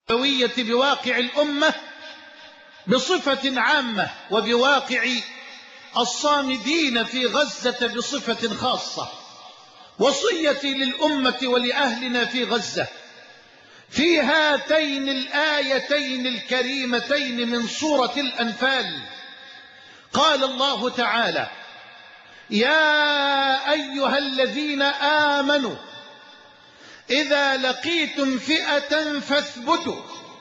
بواقع الأمة بصفة عامة، وبواقع الصامدين في غزة بصفة خاصة. وصيتي للأمة ولأهلنا في غزة في هاتين الآيتين الكريمتين من سورة الأنفال. قال الله تعالى: يا أيها الذين آمنوا إذا لقيتم فئة فاثبتوا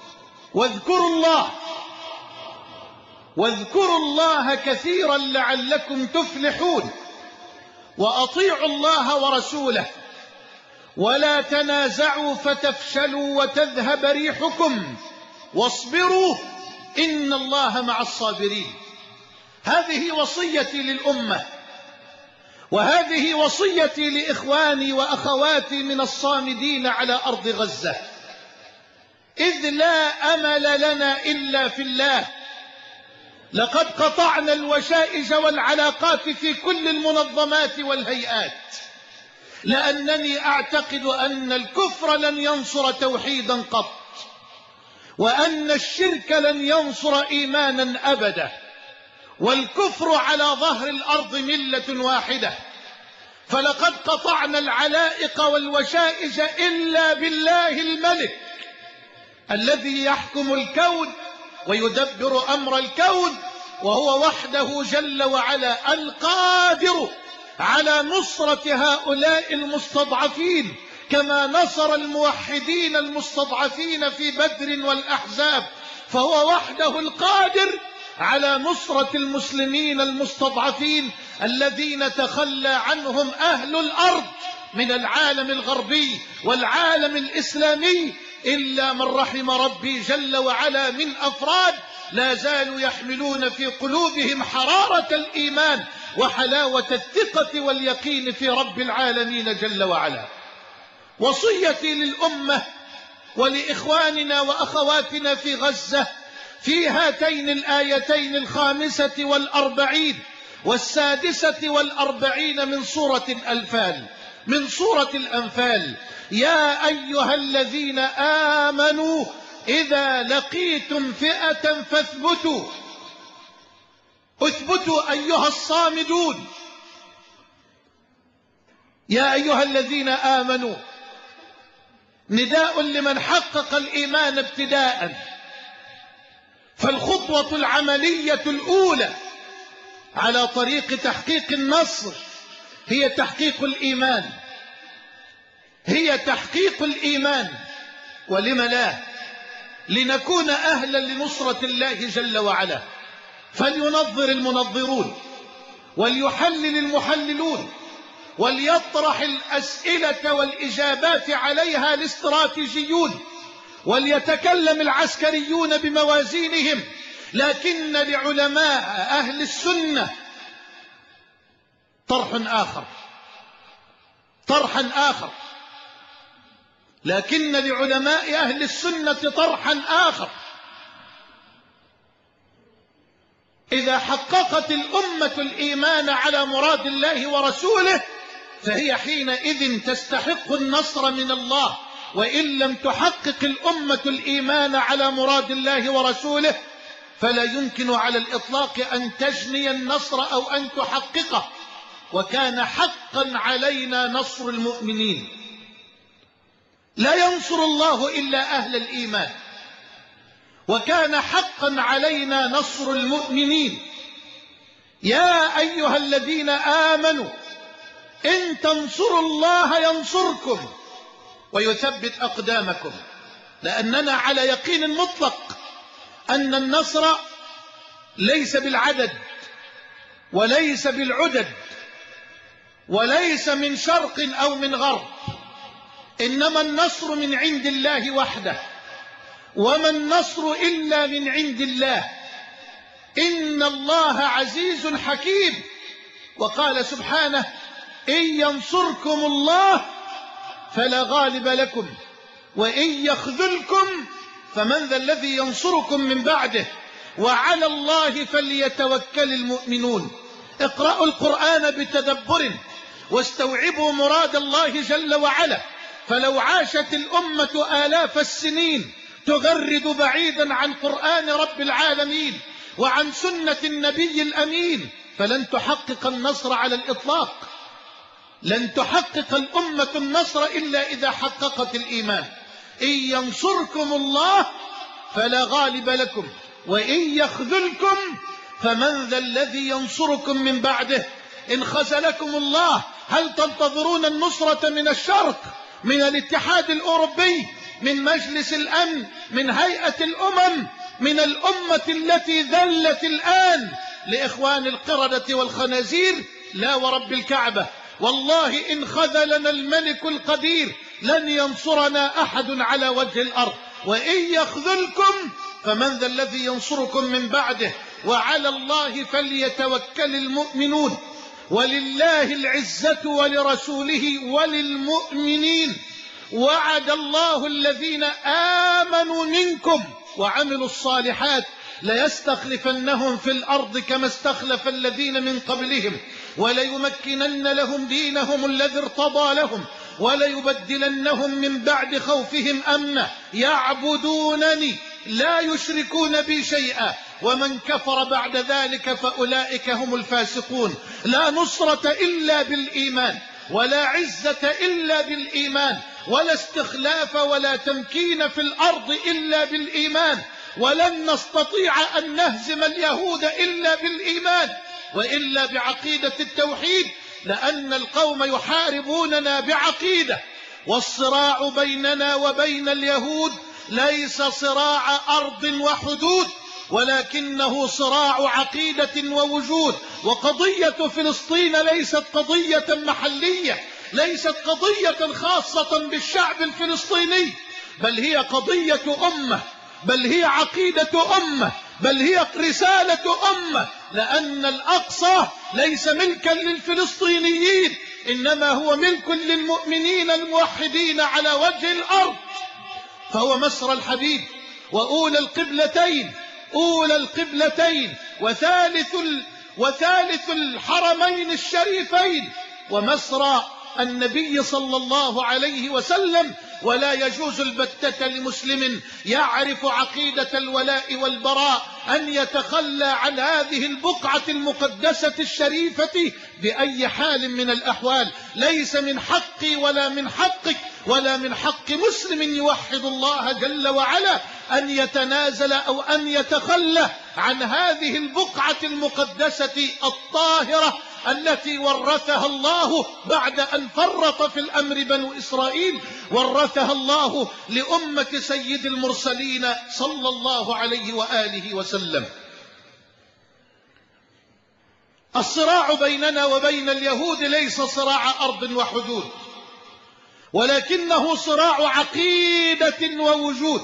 واذكروا الله كثيرا لعلكم تفلحون، وأطيعوا الله ورسوله ولا تنازعوا فتفشلوا وتذهب ريحكم واصبروا إن الله مع الصابرين. هذه وصيتي للأمة، وهذه وصيتي لإخواني وأخواتي من الصامدين على أرض غزة، إذ لا أمل لنا إلا في الله. لقد قطعنا الوشائج والعلاقات في كل المنظمات والهيئات، لأنني أعتقد أن الكفر لن ينصر توحيدا قط، وأن الشرك لن ينصر إيمانا أبدا، والكفر على ظهر الأرض ملة واحدة. فلقد قطعنا العلائق والوشائج إلا بالله الملك الذي يحكم الكون ويدبر أمر الكون، وهو وحده جل وعلا القادر على نصرة هؤلاء المستضعفين، كما نصر الموحدين المستضعفين في بدر والأحزاب، فهو وحده القادر على نصرة المسلمين المستضعفين الذين تخلى عنهم أهل الأرض من العالم الغربي والعالم الإسلامي، إلا من رحم ربي جل وعلا من أفراد لا زالوا يحملون في قلوبهم حرارة الإيمان وحلاوة الثقة واليقين في رب العالمين جل وعلا. وصيتي للأمة ولإخواننا وأخواتنا في غزة في هاتين الآيتين 45 و46 من سورة الأنفال: يا أيها الذين آمنوا إذا لقيتم فئة فاثبتوا. اثبتوا أيها الصامدون. يا أيها الذين آمنوا نداء لمن حقق الإيمان ابتداء، فالخطوة العملية الأولى على طريق تحقيق النصر هي تحقيق الإيمان، ولم لا؟ لنكون أهلا لنصرة الله جل وعلا. فلينظر المنظرون، وليحلل المحللون، وليطرح الأسئلة والإجابات عليها الاستراتيجيون، وليتكلم العسكريون بموازينهم، لكن لعلماء أهل السنة طرحا آخر، لكن لعلماء أهل السنة طرحا آخر. إذا حققت الأمة الإيمان على مراد الله ورسوله فهي حينئذ تستحق النصر من الله، وإن لم تحقق الأمة الإيمان على مراد الله ورسوله فلا يمكن على الإطلاق أن تجني النصر أو أن تحققه. وكان حقا علينا نصر المؤمنين، لا ينصر الله إلا أهل الإيمان، وكان حقا علينا نصر المؤمنين. يا أيها الذين آمنوا إن تنصروا الله ينصركم ويثبت أقدامكم، لأننا على يقين مطلق أن النصر ليس بالعدد وليس بالعدد وليس من شرق أو من غرب، إنما النصر من عند الله وحده، وما النصر إلا من عند الله. إن الله عزيز حكيم، وقال سبحانه: إن ينصركم الله فلا غالب لكم وإن يخذلكم فمن ذا الذي ينصركم من بعده وعلى الله فليتوكل المؤمنون. اقرأوا القرآن بتدبر واستوعبوا مراد الله جل وعلا، فلو عاشت الأمة آلاف السنين تغرد بعيدا عن قرآن رب العالمين وعن سنة النبي الأمين، فلن تحقق النصر على الإطلاق. لن تحقق الأمة النصر إلا إذا حققت الإيمان. إن ينصركم الله فلا غالب لكم وإن يخذلكم فمن ذا الذي ينصركم من بعده. إن خذلكم الله هل تنتظرون النصرة من الشرق، من الاتحاد الأوروبي، من مجلس الأمن، من هيئة الأمم، من الأمة التي ذلت الآن لإخوان القردة والخنازير؟ لا ورب الكعبة، والله إن خذلنا الملك القدير لن ينصرنا أحد على وجه الأرض. وإن يخذلكم فمن ذا الذي ينصركم من بعده، وعلى الله فليتوكل المؤمنون. ولله العزة ولرسوله وللمؤمنين. وعد الله الذين آمنوا منكم وعملوا الصالحات ليستخلفنهم في الأرض كما استخلف الذين من قبلهم وليمكنن لهم دينهم الذي ارتضى لهم وليبدلنهم من بعد خوفهم أمنا يعبدونني لا يشركون بي شيئا ومن كفر بعد ذلك فأولئك هم الفاسقون. لا نصرة إلا بالإيمان، ولا عزة إلا بالإيمان، ولا استخلاف ولا تمكين في الأرض إلا بالإيمان. ولن نستطيع أن نهزم اليهود إلا بالإيمان وإلا بعقيدة التوحيد، لأن القوم يحاربوننا بعقيدة. والصراع بيننا وبين اليهود ليس صراع أرض وحدود، ولكنه صراع عقيدة ووجود. وقضية فلسطين ليست قضية محلية، ليست قضية خاصة بالشعب الفلسطيني، بل هي قضية أمة، بل هي عقيدة أمة، بل هي رسالة أمة. لأن الأقصى ليس ملكا للفلسطينيين، إنما هو ملك للمؤمنين الموحدين على وجه الأرض. فهو مسرى الحبيب وأولى القبلتين، أولى القبلتين وثالث الحرمين الشريفين، ومسرى النبي صلى الله عليه وسلم. ولا يجوز البتة لمسلم يعرف عقيدة الولاء والبراء أن يتخلى عن هذه البقعة المقدسة الشريفة بأي حال من الأحوال. ليس من حقي ولا من حقك ولا من حق مسلم يوحد الله جل وعلا أن يتنازل أو أن يتخلى عن هذه البقعة المقدسة الطاهرة التي ورثها الله بعد أن فرط في الأمر بنو إسرائيل، ورثها الله لأمة سيد المرسلين صلى الله عليه وآله وسلم. الصراع بيننا وبين اليهود ليس صراع أرض وحدود، ولكنه صراع عقيدة ووجود.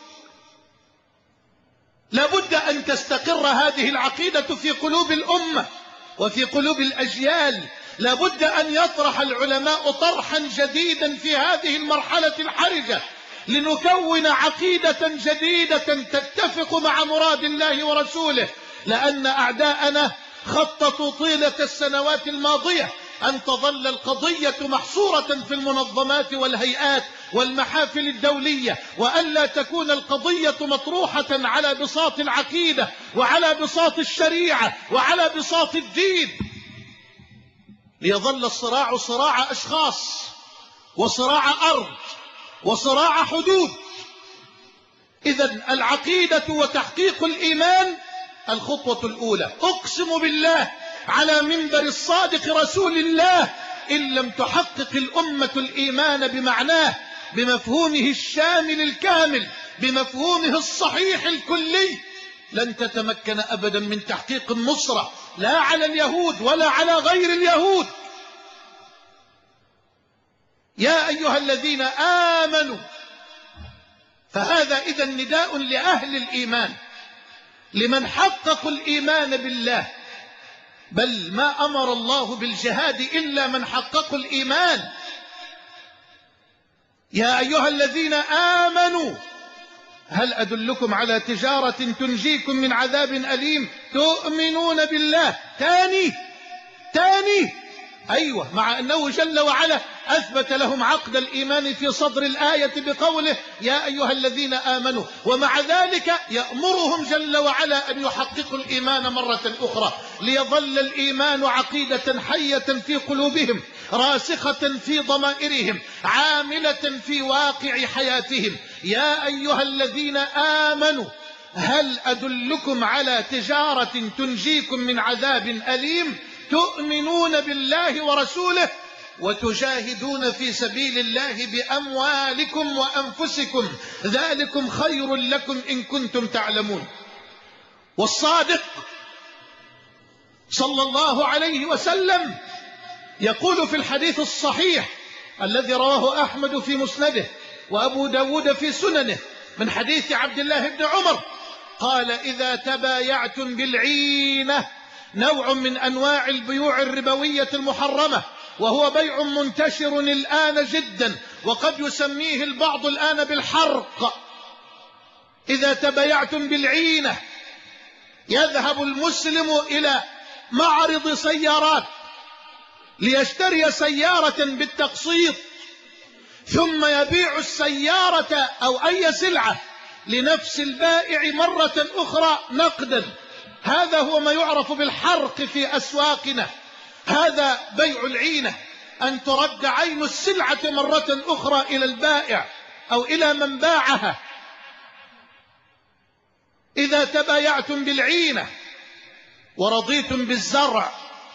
لابد أن تستقر هذه العقيدة في قلوب الأمة وفي قلوب الأجيال. لابد أن يطرح العلماء طرحا جديدا في هذه المرحلة الحرجة لنكون عقيدة جديدة تتفق مع مراد الله ورسوله. لأن أعداءنا خططوا طيلة السنوات الماضية أن تظل القضية محصورة في المنظمات والهيئات والمحافل الدولية، وألا تكون القضية مطروحة على بساط العقيدة وعلى بساط الشريعة وعلى بساط الدين، ليظل الصراع صراع أشخاص وصراع أرض وصراع حدود. إذن العقيدة وتحقيق الإيمان الخطوة الأولى. أقسم بالله على منبر الصادق رسول الله، إن لم تحقق الأمة الإيمان بمعناه، بمفهومه الشامل الكامل، بمفهومه الصحيح الكلي، لن تتمكن أبدا من تحقيق النصرة، لا على اليهود ولا على غير اليهود. يا أيها الذين آمنوا، فهذا إذن نداء لأهل الإيمان، لمن حققوا الإيمان بالله. بل ما أمر الله بالجهاد إلا من حققوا الإيمان. يا أيها الذين آمنوا هل أدلكم على تجارة تنجيكم من عذاب أليم؟ تؤمنون بالله. تاني أيوة، مع أنه جل وعلا أثبت لهم عقد الإيمان في صدر الآية بقوله يا أيها الذين آمنوا، ومع ذلك يأمرهم جل وعلا أن يحققوا الإيمان مرة أخرى ليظل الإيمان عقيدة حية في قلوبهم، راسخة في ضمائرهم، عاملة في واقع حياتهم. يا أيها الذين آمنوا هل أدلكم على تجارة تنجيكم من عذاب أليم تؤمنون بالله ورسوله وتجاهدون في سبيل الله بأموالكم وأنفسكم ذلكم خير لكم إن كنتم تعلمون. والصادق صلى الله عليه وسلم يقول في الحديث الصحيح الذي رواه أحمد في مسنده وأبو داود في سننه من حديث عبد الله بن عمر قال إذا تبايعتم بالعينة، نوع من أنواع البيوع الربوية المحرمة، وهو بيع منتشر الآن جدا وقد يسميه البعض الآن بالحرق. إذا تبايعتم بالعينة، يذهب المسلم إلى معرض سيارات ليشتري سيارة بالتقسيط، ثم يبيع السيارة أو أي سلعة لنفس البائع مرة أخرى نقدا. هذا هو ما يعرف بالحرق في أسواقنا، هذا بيع العينة، أن ترد عين السلعة مرة أخرى إلى البائع أو إلى من باعها. إذا تبايعتم بالعينة ورضيتم بالزرع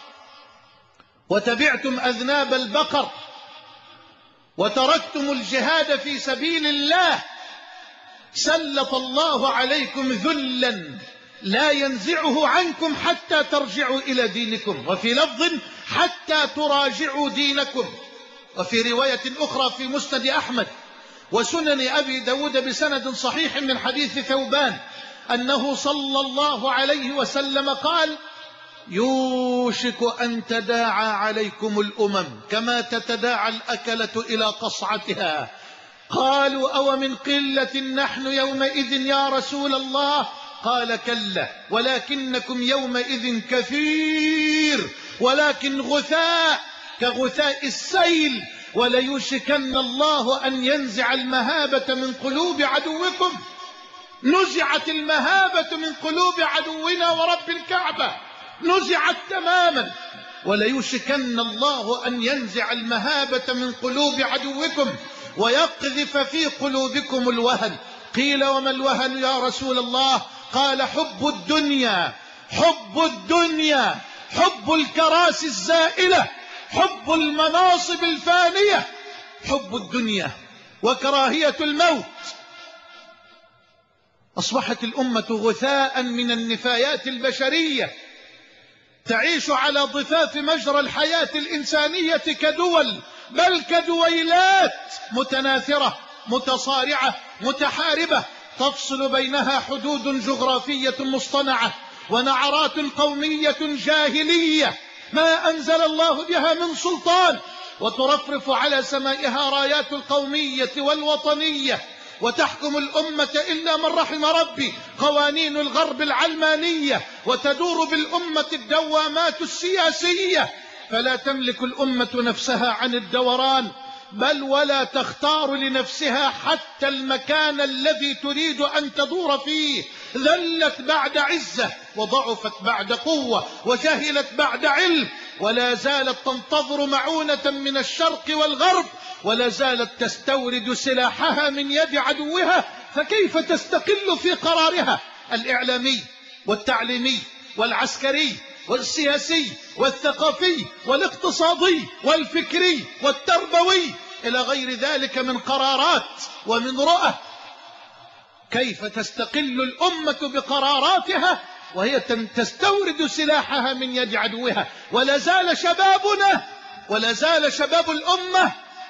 وتبعتم أذناب البقر وتركتم الجهاد في سبيل الله سلط الله عليكم ذلا لا ينزعه عنكم حتى ترجعوا إلى دينكم، وفي لفظ حتى تراجعوا دينكم. وفي رواية أخرى في مسند أحمد وسنن أبي داود بسند صحيح من حديث ثوبان أنه صلى الله عليه وسلم قال يوشك أن تداعى عليكم الأمم كما تتداعى الأكلة إلى قصعتها. قالوا أو من قلة نحن يومئذ يا رسول الله؟ قال كلا ولكنكم يومئذ كثير ولكن غثاء كغثاء السيل، وليوشكن الله أن ينزع المهابة من قلوب عدوكم. نزعت المهابة من قلوب عدونا ورب الكعبة، نزعت تماما، وليوشكن الله أن ينزع المهابة من قلوب عدوكم ويقذف في قلوبكم الوهن. قيل وما الوهن يا رسول الله؟ قال حب الدنيا، حب الدنيا، حب الكراسي الزائلة، حب المناصب الفانية، حب الدنيا وكراهية الموت. أصبحت الأمة غثاء من النفايات البشرية، تعيش على ضفاف مجرى الحياة الإنسانية كدول، بل كدويلات متناثرة متصارعة متحاربة، تفصل بينها حدود جغرافية مصطنعة ونعرات قومية جاهلية ما أنزل الله بها من سلطان، وترفرف على سمائها رايات القومية والوطنية، وتحكم الأمة إلا من رحم ربي قوانين الغرب العلمانية، وتدور بالأمة الدوامات السياسية، فلا تملك الأمة نفسها عن الدوران، بل ولا تختار لنفسها حتى المكان الذي تريد أن تدور فيه. ذلت بعد عزة وضعفت بعد قوة وجهلت بعد علم، ولا زالت تنتظر معونة من الشرق والغرب، ولا زالت تستورد سلاحها من يد عدوها. فكيف تستقل في قرارها الإعلامي والتعليمي والعسكري والسياسي والثقافي والاقتصادي والفكري والتربوي إلى غير ذلك من قرارات ومن رؤى؟ كيف تستقل الأمة بقراراتها وهي تستورد سلاحها من يد عدوها؟ ولا زال شبابنا ولا زال شباب الأمة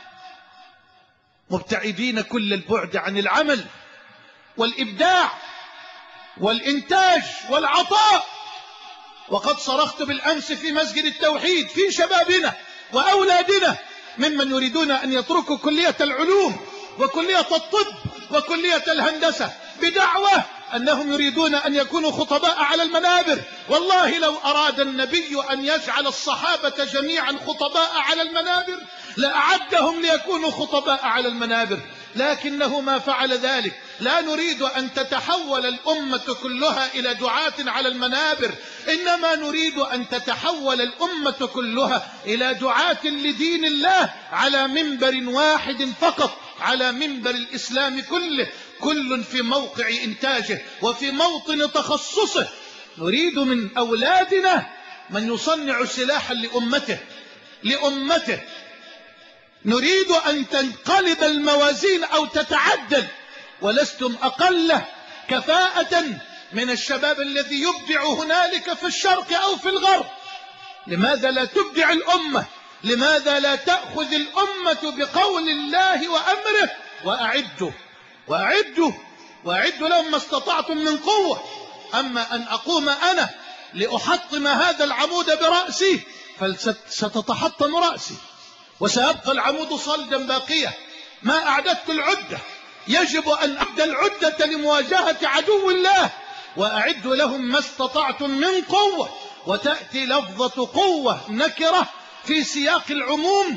مبتعدين كل البعد عن العمل والإبداع والإنتاج والعطاء. وقد صرخت بالأمس في مسجد التوحيد في شبابنا وأولادنا ممن يريدون أن يتركوا كلية العلوم وكلية الطب وكلية الهندسة بدعوة أنهم يريدون أن يكونوا خطباء على المنابر. والله لو أراد النبي أن يجعل الصحابة جميعا خطباء على المنابر لأعدهم ليكونوا خطباء على المنابر، لكنه ما فعل ذلك. لا نريد أن تتحول الأمة كلها إلى دعاة على المنابر، إنما نريد أن تتحول الأمة كلها إلى دعاة لدين الله على منبر واحد فقط، على منبر الإسلام كله، كل في موقع إنتاجه وفي موطن تخصصه. نريد من أولادنا من يصنع سلاحا لأمته. نريد أن تنقلب الموازين أو تتعدل، ولستم أقل كفاءة من الشباب الذي يبدع هنالك في الشرق أو في الغرب. لماذا لا تبدع الأمة؟ لماذا لا تأخذ الأمة بقول الله وأمره؟ وأعدوا لهم ما استطعتم من قوة. أما أن أقوم أنا لأحطم هذا العمود برأسي فستتحطم رأسي وسيبقى العمود صلدا باقية. ما أعددت العدة، يجب أن أعد العدة لمواجهة عدو الله. وأعدوا لهم ما استطعتم من قوة، وتأتي لفظة قوة نكرة في سياق العموم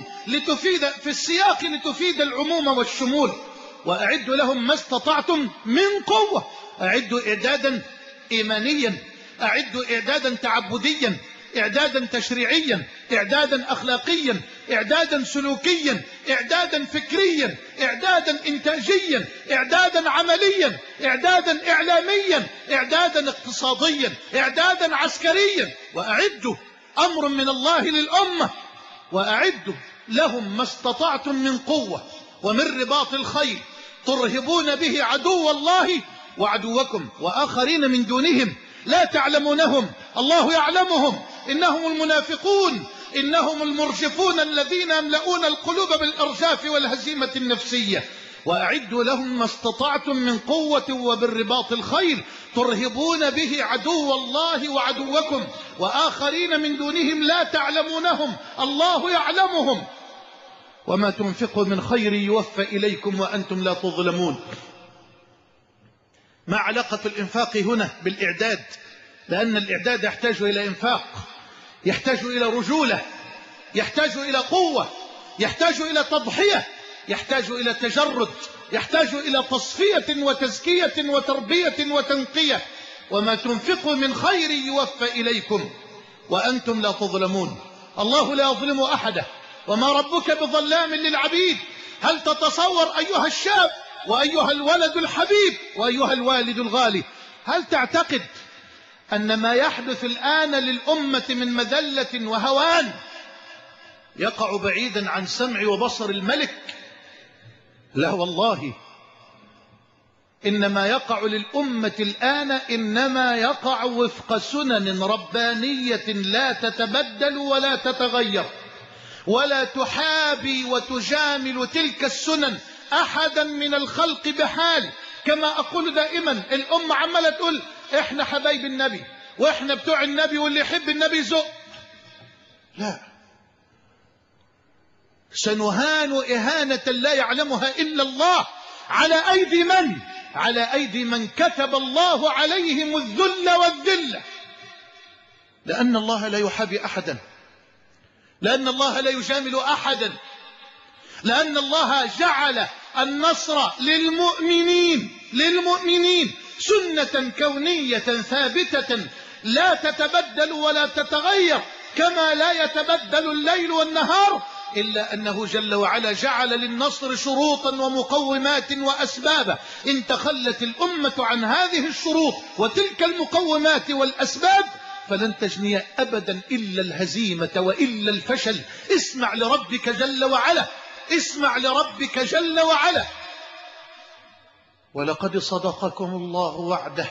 لتفيد العموم والشمول. وأعدوا لهم ما استطعتم من قوة. أعدوا إعدادا إيمانيا، أعدوا إعدادا تعبديا، إعدادا تشريعيا، إعدادا أخلاقيا، إعدادا سلوكيا، إعدادا فكريا، إعدادا إنتاجيا، إعدادا عمليا، إعدادا إعلاميا، إعدادا اقتصاديا، إعدادا عسكريا. وأعدوا أمر من الله للأمة. وأعدوا لهم ما استطعتم من قوة ومن رباط الخيل ترهبون به عدو الله وعدوكم وآخرين من دونهم لا تعلمونهم الله يعلمهم، إنهم المنافقون، إنهم المرجفون الذين يملؤون القلوب بالإرجاف والهزيمة النفسية. وأعدوا لهم ما استطعتم من قوة وبالرباط الخيل ترهبون به عدو الله وعدوكم وآخرين من دونهم لا تعلمونهم الله يعلمهم. وما تنفقوا من خير يوفى إليكم وأنتم لا تظلمون. ما علاقة الإنفاق هنا بالإعداد؟ لأن الإعداد يحتاج إلى إنفاق، يحتاج إلى رجولة، يحتاج إلى قوة، يحتاج إلى تضحية، يحتاج إلى تجرد، يحتاج إلى تصفية وتزكية وتربية وتنقية. وما تنفقوا من خير يوفى إليكم وأنتم لا تظلمون. الله لا يظلم أحدا، وما ربك بظلام للعبيد. هل تتصور أيها الشاب وأيها الولد الحبيب وأيها الوالد الغالي، هل تعتقد أن ما يحدث الآن للأمة من مذلة وهوان يقع بعيدا عن سمع وبصر الملك؟ لا والله، إنما يقع للأمة الآن إنما يقع وفق سنن ربانية لا تتبدل ولا تتغير، ولا تحابي وتجامل تلك السنن أحدا من الخلق بحال. كما أقول دائما، الأمة عمالة تقول إحنا حبايب النبي وإحنا بتوع النبي واللي يحب النبي زق. لا، سنهان إهانة لا يعلمها إلا الله على أيدي من؟ على أيدي من كتب الله عليهم الذل والذلة. لأن الله لا يحابي أحدا، لأن الله لا يجامل أحدا، لأن الله جعل النصر للمؤمنين سنة كونية ثابتة لا تتبدل ولا تتغير، كما لا يتبدل الليل والنهار، إلا أنه جل وعلا جعل للنصر شروطا ومقومات وأسبابا. إن تخلت الأمة عن هذه الشروط وتلك المقومات والأسباب فلن تجني أبدا إلا الهزيمة وإلا الفشل. اسمع لربك جل وعلا، اسمع لربك جل وعلا. ولقد صدقكم الله وعده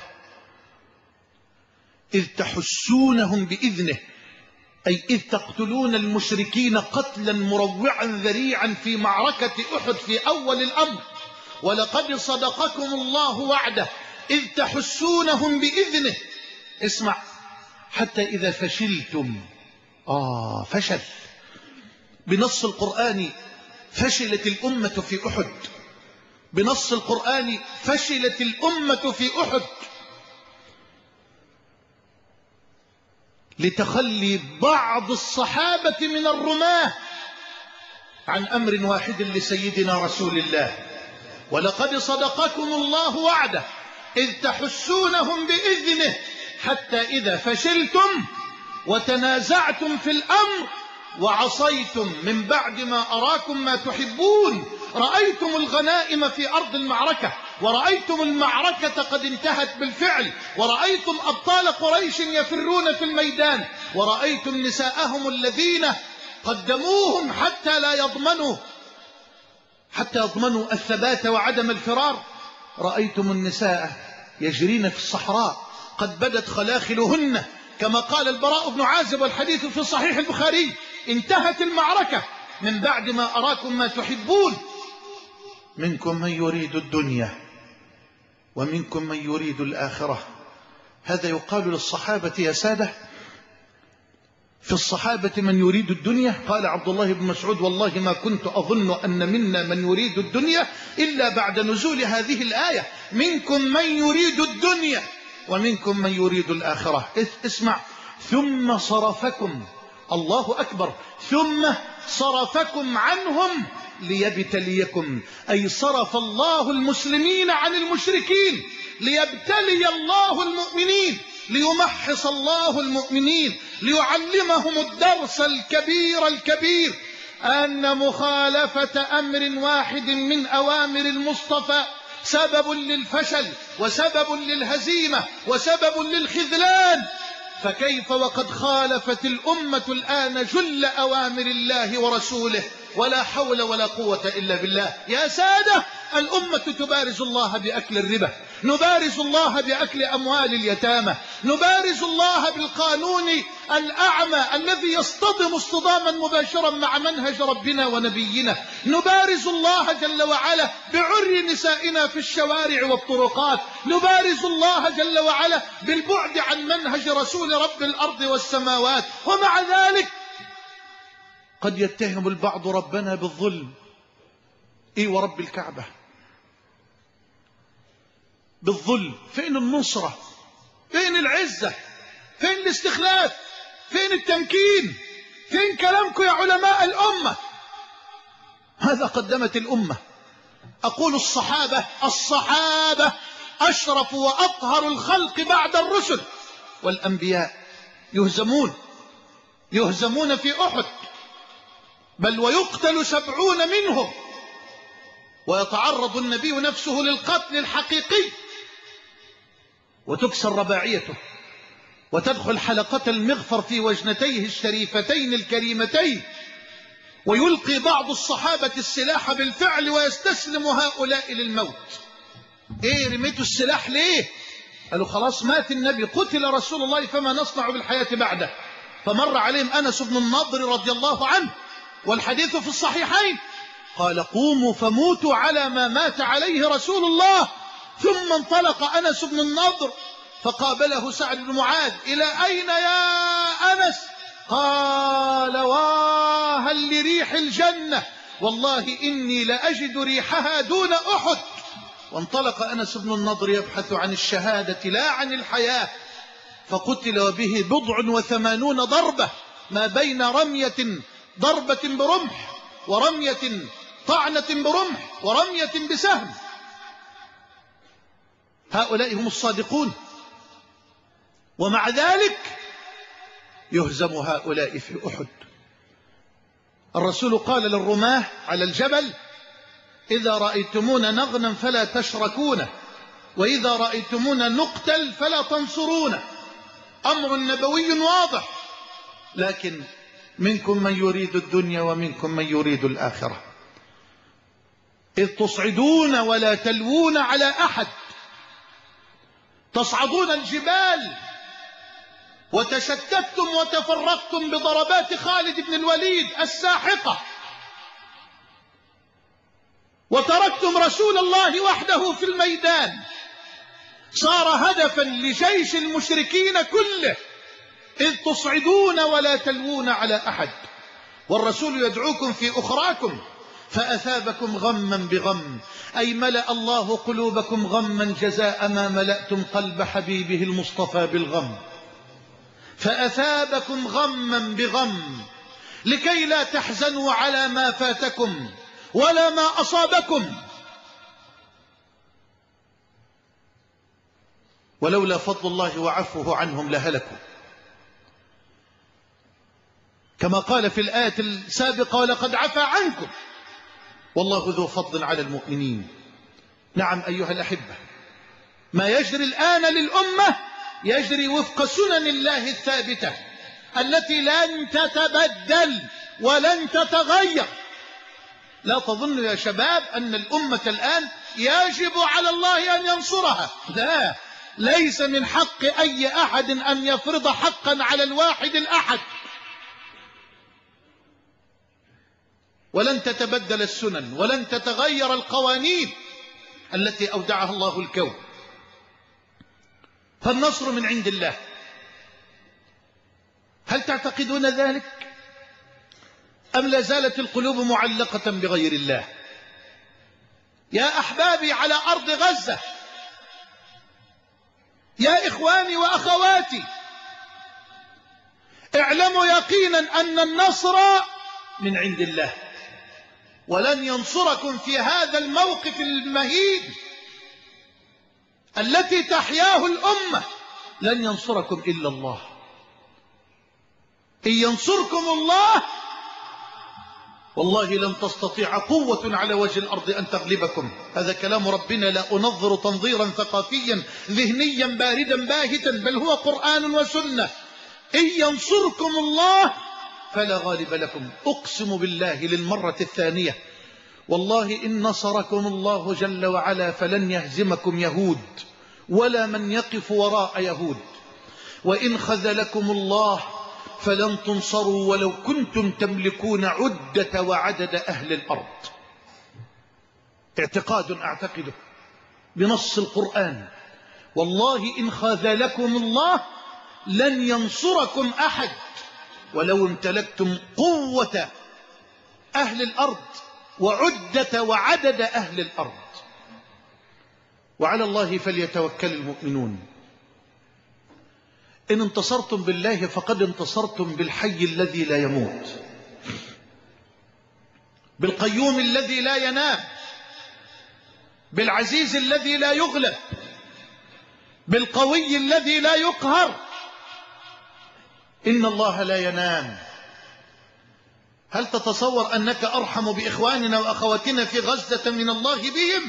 إذ تحسونهم بإذنه، أي إذ تقتلون المشركين قتلا مروعا ذريعا في معركة أحد في أول الأمر. ولقد صدقكم الله وعده إذ تحسونهم بإذنه. اسمع، حتى إذا فشلتم، فشل بنص القرآن. فشلت الأمة في أحد، بنص القرآن فشلت الأمة في أحد. لتخلي بعض الصحابة من الرماة عن أمر واحد لسيدنا رسول الله. ولقد صدقكم الله وعده إذ تحسونهم بإذنه حتى إذا فشلتم وتنازعتم في الأمر وعصيتم من بعد ما أراكم ما تحبون، رأيتم الغنائم في أرض المعركة، ورأيتم المعركة قد انتهت بالفعل، ورأيتم أبطال قريش يفرون في الميدان، ورأيتم نساءهم الذين قدموهم حتى يضمنوا الثبات وعدم الفرار. رأيتم النساء يجرين في الصحراء قد بدت خلاخلهن، كما قال البراء بن عازب والحديث في صحيح البخاري: انتهت المعركة من بعد ما أراكم ما تحبون، منكم من يريد الدنيا ومنكم من يريد الآخرة. هذا يقال للصحابة يا سادة. في الصحابة من يريد الدنيا، قال عبد الله بن مسعود: والله ما كنت أظن أن منا من يريد الدنيا إلا بعد نزول هذه الآية: منكم من يريد الدنيا ومنكم من يريد الآخرة. اسمع: ثم صرفكم، الله أكبر، ثم صرفكم عنهم ليبتليكم، أي صرف الله المسلمين عن المشركين ليبتلي الله المؤمنين، ليمحص الله المؤمنين، ليعلمهم الدرس الكبير أن مخالفة أمر واحد من أوامر المصطفى سبب للفشل وسبب للهزيمة وسبب للخذلان. فكيف وقد خالفت الأمة الآن جل أوامر الله ورسوله، ولا حول ولا قوة إلا بالله. يا سادة، الأمة تبارز الله بأكل الربا، نبارز الله بأكل أموال اليتامى، نبارز الله بالقانون الأعمى الذي يصطدم اصطداما مباشرا مع منهج ربنا ونبينا، نبارز الله جل وعلا بعري نسائنا في الشوارع والطرقات، نبارز الله جل وعلا بالبعد عن منهج رسول رب الأرض والسماوات. ومع ذلك قد يتهم البعض ربنا بالظلم. ورب الكعبة بالظلم. فين النصرة؟ فين العزة؟ فين الاستخلاف؟ فين التمكين؟ فين كلامكم يا علماء الأمة؟ هذا قدمت الأمة. أقول الصحابة أشرف وأطهر الخلق بعد الرسل والأنبياء، يهزمون في أحد، بل ويقتل 70 منهم، ويتعرض النبي نفسه للقتل الحقيقي، وتكسر رباعيته، وتدخل حلقة المغفر في وجنتيه الشريفتين الكريمتين، ويلقي بعض الصحابة السلاح بالفعل ويستسلم هؤلاء للموت. رميتوا السلاح ليه؟ قالوا خلاص مات النبي، قتل رسول الله، فما نصنع بالحياة بعده؟ فمر عليهم أنس بن النضر رضي الله عنه، والحديث في الصحيحين، قال: قوموا فموتوا على ما مات عليه رسول الله. ثم انطلق أنس بن النضر فقابله سعد بن معاذ: إلى أين يا أنس؟ قال: واهل لريح الجنة، والله إني لأجد ريحها دون أحد. وانطلق أنس بن النضر يبحث عن الشهادة لا عن الحياة، فقتل وبه 80 ضربة، ما بين رمية ضربة برمح ورمية طعنة برمح ورمية بسهم. هؤلاء هم الصادقون، ومع ذلك يهزم هؤلاء في أحد. الرسول قال للرماة على الجبل: إذا رأيتمونا نغنم فلا تشركونا، وإذا رأيتمونا نقتل فلا تنصرونا. أمر نبوي واضح. لكن منكم من يريد الدنيا ومنكم من يريد الآخرة، إذ تصعدون ولا تلوون على أحد، تصعدون الجبال وتشتتتم وتفرقتم بضربات خالد بن الوليد الساحقة، وتركتم رسول الله وحده في الميدان، صار هدفا لجيش المشركين كله. إذ تصعدون ولا تلوون على أحد، والرسول يدعوكم في أخراكم فأثابكم غما بغم، أي ملأ الله قلوبكم غما جزاء ما ملأتم قلب حبيبه المصطفى بالغم. فأثابكم غما بغم لكي لا تحزنوا على ما فاتكم ولا ما أصابكم ولولا فضل الله وعفوه عنهم لهلكوا، كما قال في الآية السابقة: ولقد عفا عنكم والله ذو فضل على المؤمنين. نعم أيها الأحبة، ما يجري الآن للأمة يجري وفق سنن الله الثابتة التي لن تتبدل ولن تتغير. لا تظن يا شباب أن الأمة الآن يجب على الله أن ينصرها، لا، ليس من حق أي أحد أن يفرض حقا على الواحد الأحد. ولن تتبدل السنن ولن تتغير القوانين التي أودعها الله الكون، فالنصر من عند الله. هل تعتقدون ذلك أم لا زالت القلوب معلقة بغير الله؟ يا أحبابي على أرض غزة، يا إخواني وأخواتي، اعلموا يقينا أن النصر من عند الله، ولن ينصركم في هذا الموقف المهين التي تحياه الأمة، لن ينصركم إلا الله. إن ينصركم الله والله لن تستطيع قوة على وجه الأرض أن تغلبكم. هذا كلام ربنا، لا أنظر تنظيرا ثقافيا ذهنيا باردا باهتا، بل هو قرآن وسنة. إن ينصركم الله فلا غالب لكم. أقسم بالله للمرة الثانية، والله إن نصركم الله جل وعلا فلن يهزمكم يهود ولا من يقف وراء يهود. وإن خذلكم الله فلن تنصروا ولو كنتم تملكون عدة وعدد أهل الأرض. اعتقاد أعتقده بنص القرآن، والله إن خذلكم الله لن ينصركم أحد ولو امتلكتم قوة أهل الأرض وعدة وعدد أهل الأرض. وعلى الله فليتوكل المؤمنون. إن انتصرتم بالله فقد انتصرتم بالحي الذي لا يموت، بالقيوم الذي لا ينام، بالعزيز الذي لا يغلب، بالقوي الذي لا يقهر. إن الله لا ينام. هل تتصور أنك أرحم بإخواننا وأخواتنا في غزة من الله بهم؟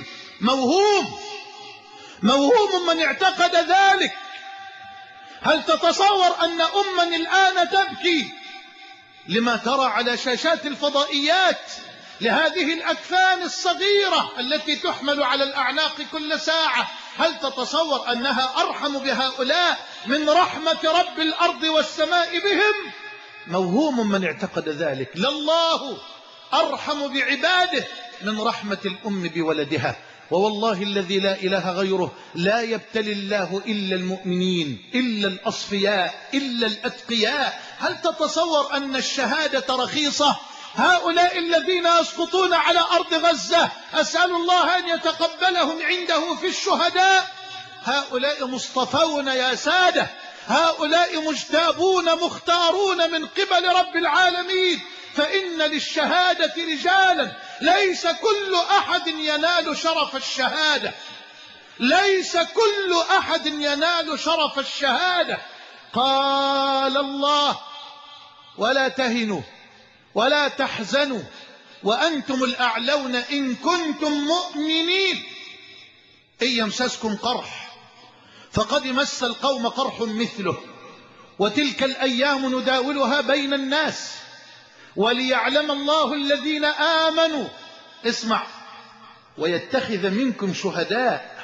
موهوم من اعتقد ذلك. هل تتصور أن أما الآن تبكي لما ترى على شاشات الفضائيات لهذه الأكفان الصغيرة التي تحمل على الأعناق كل ساعة؟ هل تتصور أنها أرحم بهؤلاء من رحمة رب الأرض والسماء بهم؟ موهوم من اعتقد ذلك. لله أرحم بعباده من رحمة الأم بولدها. ووالله الذي لا إله غيره لا يبتلي الله إلا المؤمنين، إلا الأصفياء، إلا الأتقياء. هل تتصور أن الشهادة رخيصة؟ هؤلاء الذين يسقطون على أرض غزة أسأل الله أن يتقبلهم عنده في الشهداء. هؤلاء مصطفون يا سادة، هؤلاء مجتابون مختارون من قبل رب العالمين. فإن للشهادة رجالا ليس كل أحد ينال شرف الشهادة، ليس كل أحد ينال شرف الشهادة. قال الله: ولا تهنوا ولا تحزنوا وأنتم الأعلون إن كنتم مؤمنين. إن يمسسكم قرح فقد مس القوم قرح مثله، وتلك الأيام نداولها بين الناس وليعلم الله الذين آمنوا، اسمع، ويتخذ منكم شهداء.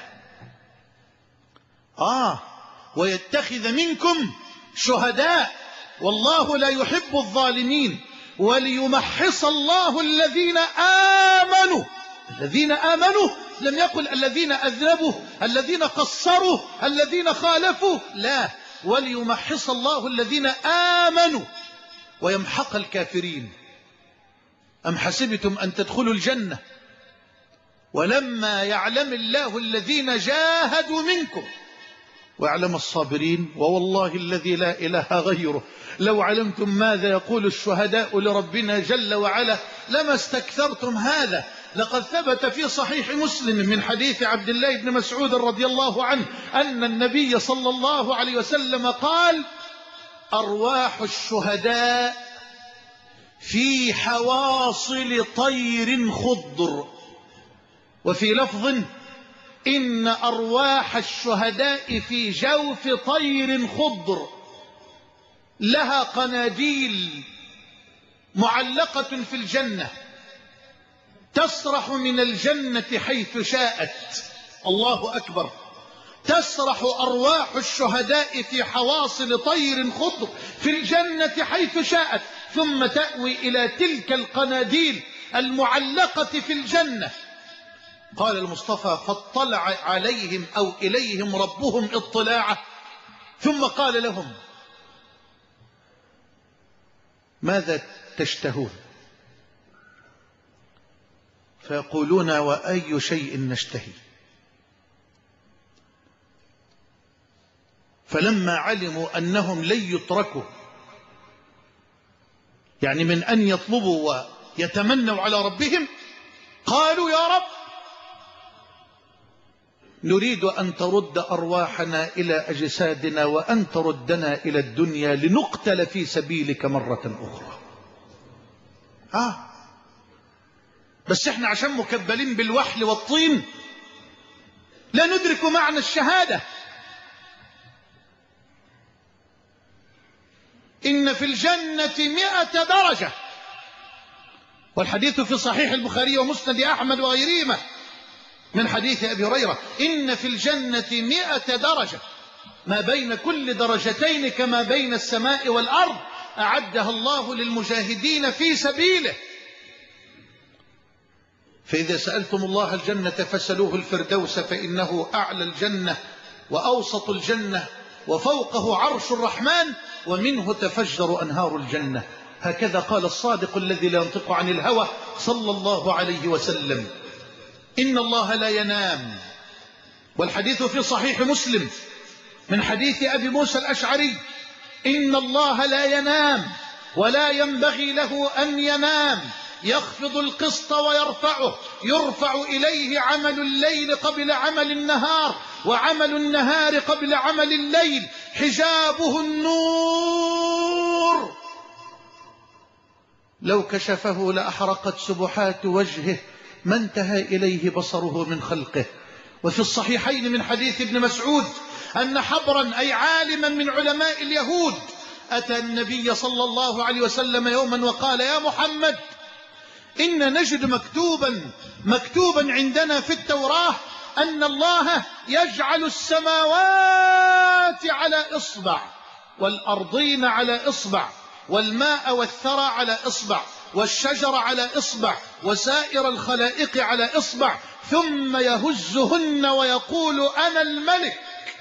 ويتخذ منكم شهداء، والله لا يحب الظالمين، وليمحص الله الذين آمنوا. الذين آمنوا، لم يقل الذين أذنبوا، الذين قصروا، الذين خالفوا، لا، وليمحص الله الذين آمنوا ويمحق الكافرين. أم حسبتم أن تدخلوا الجنة ولما يعلم الله الذين جاهدوا منكم ويعلم الصابرين. ووالله الذي لا إله غيره لو علمتم ماذا يقول الشهداء لربنا جل وعلا لما استكثرتم هذا. لقد ثبت في صحيح مسلم من حديث عبد الله بن مسعود رضي الله عنه أن النبي صلى الله عليه وسلم قال: أرواح الشهداء في حواصل طير خضر. وفي لفظ: إن أرواح الشهداء في جوف طير خضر لها قناديل معلقة في الجنة تسرح من الجنة حيث شاءت. الله أكبر. تسرح أرواح الشهداء في حواصل طير خضر في الجنة حيث شاءت، ثم تأوي إلى تلك القناديل المعلقة في الجنة. قال المصطفى: فاطلع عليهم أو إليهم ربهم اطلاعا، ثم قال لهم: ماذا تشتهون؟ فيقولون: وأي شيء نشتهي؟ فلما علموا أنهم لن يتركوا، يعني من أن يطلبوا ويتمنوا على ربهم، قالوا: يا رب، نريد أن ترد أرواحنا إلى أجسادنا وأن تردنا إلى الدنيا لنقتل في سبيلك مرة أخرى. بس احنا عشان مكبلين بالوحل والطين لا ندرك معنى الشهادة. إن في الجنة 100 درجة، والحديث في صحيح البخاري ومسند أحمد وغيرهما من حديث أبي هريرة: إن في الجنة 100 درجة، ما بين كل درجتين كما بين السماء والأرض، أعدها الله للمجاهدين في سبيله. فإذا سألتم الله الجنة فسألوه الفردوس، فإنه أعلى الجنة وأوسط الجنة وفوقه عرش الرحمن، ومنه تفجر أنهار الجنة. هكذا قال الصادق الذي لا ينطق عن الهوى صلى الله عليه وسلم. إن الله لا ينام. والحديث في صحيح مسلم من حديث أبي موسى الأشعري: إن الله لا ينام ولا ينبغي له أن ينام، يخفض القسط ويرفعه، يرفع إليه عمل الليل قبل عمل النهار، وعمل النهار قبل عمل الليل، حجابه النور، لو كشفه لأحرقت سبحات وجهه ما انتهى إليه بصره من خلقه. وفي الصحيحين من حديث ابن مسعود أن حبرا أي عالما من علماء اليهود أتى النبي صلى الله عليه وسلم يوما وقال: يا محمد، إن نجد مكتوبا عندنا في التوراة أن الله يجعل السماوات على إصبع، والأرضين على إصبع، والماء والثرى على إصبع، والشجر على إصبع، وسائر الخلائق على إصبع، ثم يهزهن ويقول: أنا الملك.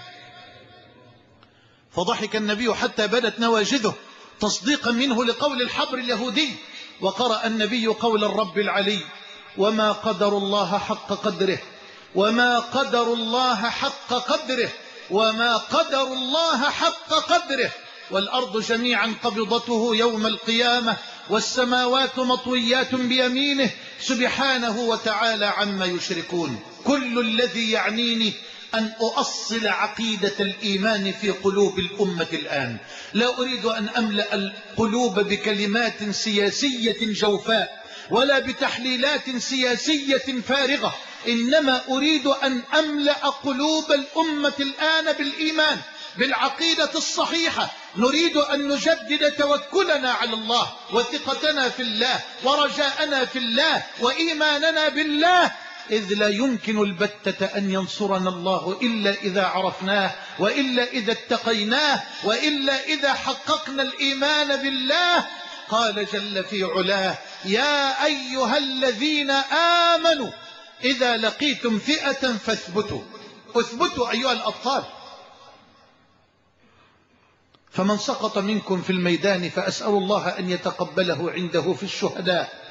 فضحك النبي حتى بدت نواجذه تصديقا منه لقول الحبر اليهودي. وقرأ النبي قول الرب العلي: وما قدر الله حق قدره، وما قدر الله حق قدره، وما قدر الله حق قدره، والأرض جميعا قبضته يوم القيامة، والسماوات مطويات بيمينه سبحانه وتعالى عما يشركون. كل الذي يعنيني أن أؤصل عقيدة الإيمان في قلوب الأمة الآن. لا أريد أن أملأ القلوب بكلمات سياسية جوفاء ولا بتحليلات سياسية فارغة، إنما أريد أن أملأ قلوب الأمة الآن بالإيمان، بالعقيدة الصحيحة. نريد أن نجدد توكلنا على الله، وثقتنا في الله، ورجاءنا في الله، وإيماننا بالله، إذ لا يمكن البتة أن ينصرنا الله إلا إذا عرفناه، وإلا إذا اتقيناه، وإلا إذا حققنا الإيمان بالله. قال جل في علاه: يا أيها الذين آمنوا إذا لقيتم فئة فاثبتوا. اثبتوا أيها الأبطال. فمن سقط منكم في الميدان فأسأل الله أن يتقبله عنده في الشهداء،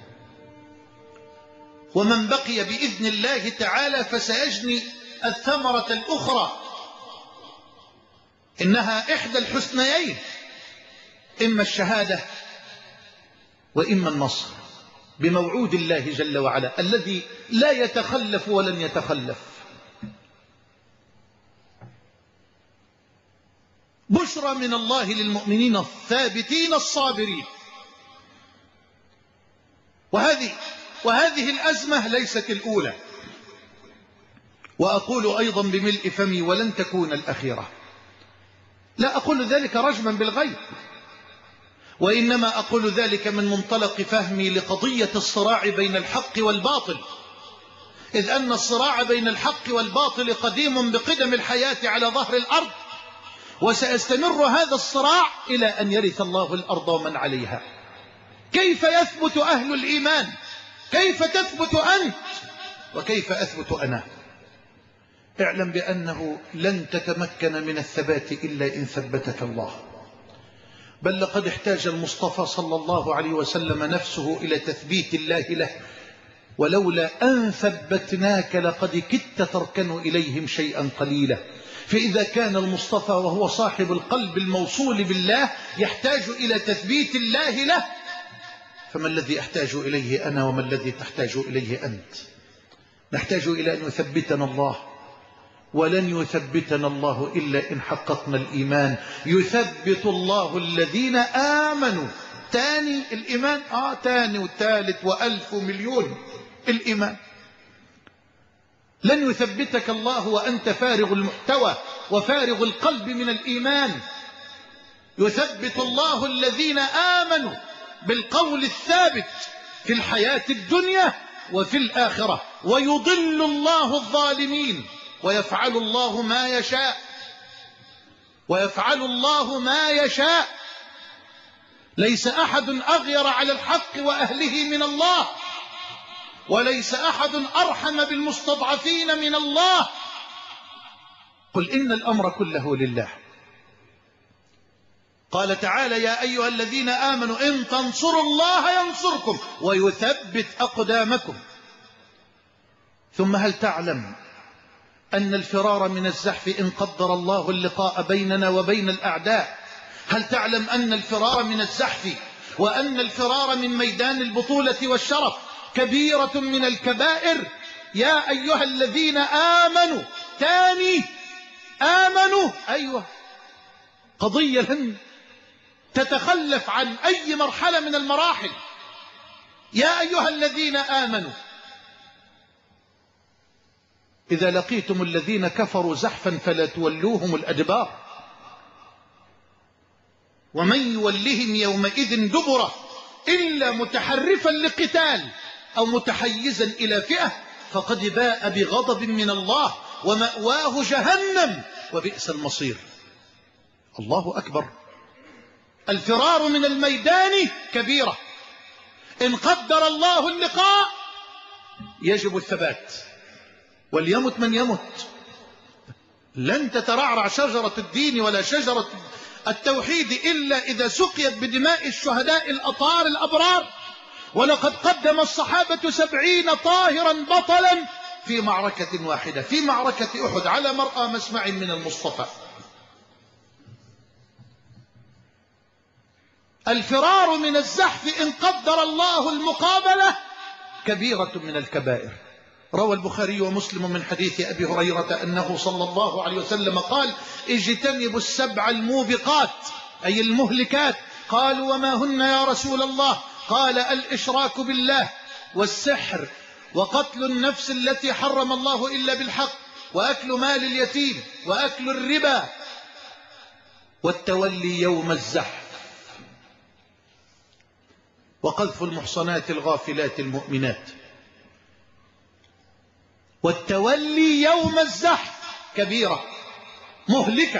ومن بقي بإذن الله تعالى فسيجني الثمرة الأخرى. إنها إحدى الحسنيين، إما الشهادة وإما النصر، بموعود الله جل وعلا الذي لا يتخلف ولن يتخلف. بشرى من الله للمؤمنين الثابتين الصابرين. وهذه الأزمة ليست الأولى، وأقول أيضا بملء فمي ولن تكون الأخيرة. لا أقول ذلك رجما بالغيب، وإنما أقول ذلك من منطلق فهمي لقضية الصراع بين الحق والباطل، إذ أن الصراع بين الحق والباطل قديم بقدم الحياة على ظهر الأرض، وسيستمر هذا الصراع إلى أن يرث الله الأرض ومن عليها. كيف يثبت أهل الإيمان؟ كيف تثبت أنت؟ وكيف أثبت أنا؟ اعلم بأنه لن تتمكن من الثبات إلا إن ثبتك الله. بل لقد احتاج المصطفى صلى الله عليه وسلم نفسه إلى تثبيت الله له، ولولا أن ثبتناك لقد كدت تركن إليهم شيئا قليلا. فإذا كان المصطفى وهو صاحب القلب الموصول بالله يحتاج إلى تثبيت الله له، فما الذي أحتاج إليه أنا وما الذي تحتاج إليه أنت؟ نحتاج إلى أن يثبتنا الله، ولن يثبتنا الله إلا إن حققنا الإيمان. يثبت الله الذين آمنوا. تاني الإيمان، تاني والثالث وألف ومليون الإيمان. لن يثبتك الله وأنت فارغ المحتوى وفارغ القلب من الإيمان. يثبت الله الذين آمنوا بالقول الثابت في الحياة الدنيا وفي الآخرة، ويضل الله الظالمين، ويفعل الله ما يشاء. ويفعل الله ما يشاء. ليس أحد أغير على الحق وأهله من الله، وليس أحد أرحم بالمستضعفين من الله. قل إن الأمر كله لله. قال تعالى: يا أيها الذين آمنوا إن تنصروا الله ينصركم ويثبت أقدامكم. ثم هل تعلم أن الفرار من الزحف إن قدر الله اللقاء بيننا وبين الأعداء؟ هل تعلم أن الفرار من الزحف وأن الفرار من ميدان البطولة والشرف كبيرة من الكبائر؟ يا أيها الذين آمنوا. تاني آمنوا. أيوة، قضية لن تتخلف عن أي مرحلة من المراحل. يا أيها الذين آمنوا إذا لقيتم الذين كفروا زحفا فلا تولوهم الأدبار، ومن يولهم يومئذ دبره إلا متحرفا لقتال أو متحيزا إلى فئة فقد باء بغضب من الله ومأواه جهنم وبئس المصير. الله أكبر. الفرار من الميدان كبيرة. إن قدر الله اللقاء يجب الثبات، وليمت من يمت. لن تترعرع شجرة الدين ولا شجرة التوحيد إلا إذا سقيت بدماء الشهداء الأطهار الأبرار. ولقد قدم الصحابة 70 طاهرا بطلا في معركة واحدة، في معركة أحد، على مرأى مسمع من المصطفى. الفرار من الزحف إن قدر الله المقابلة كبيرة من الكبائر. روى البخاري ومسلم من حديث أبي هريرة أنه صلى الله عليه وسلم قال: اجتنبوا السبع الموبقات، أي المهلكات. قالوا: وما هن يا رسول الله؟ قال: الإشراك بالله، والسحر، وقتل النفس التي حرم الله إلا بالحق، وأكل مال اليتيم، وأكل الربا، والتولي يوم الزحف، وقذف المحصنات الغافلات المؤمنات. والتولي يوم الزحف كبيرة مهلكة.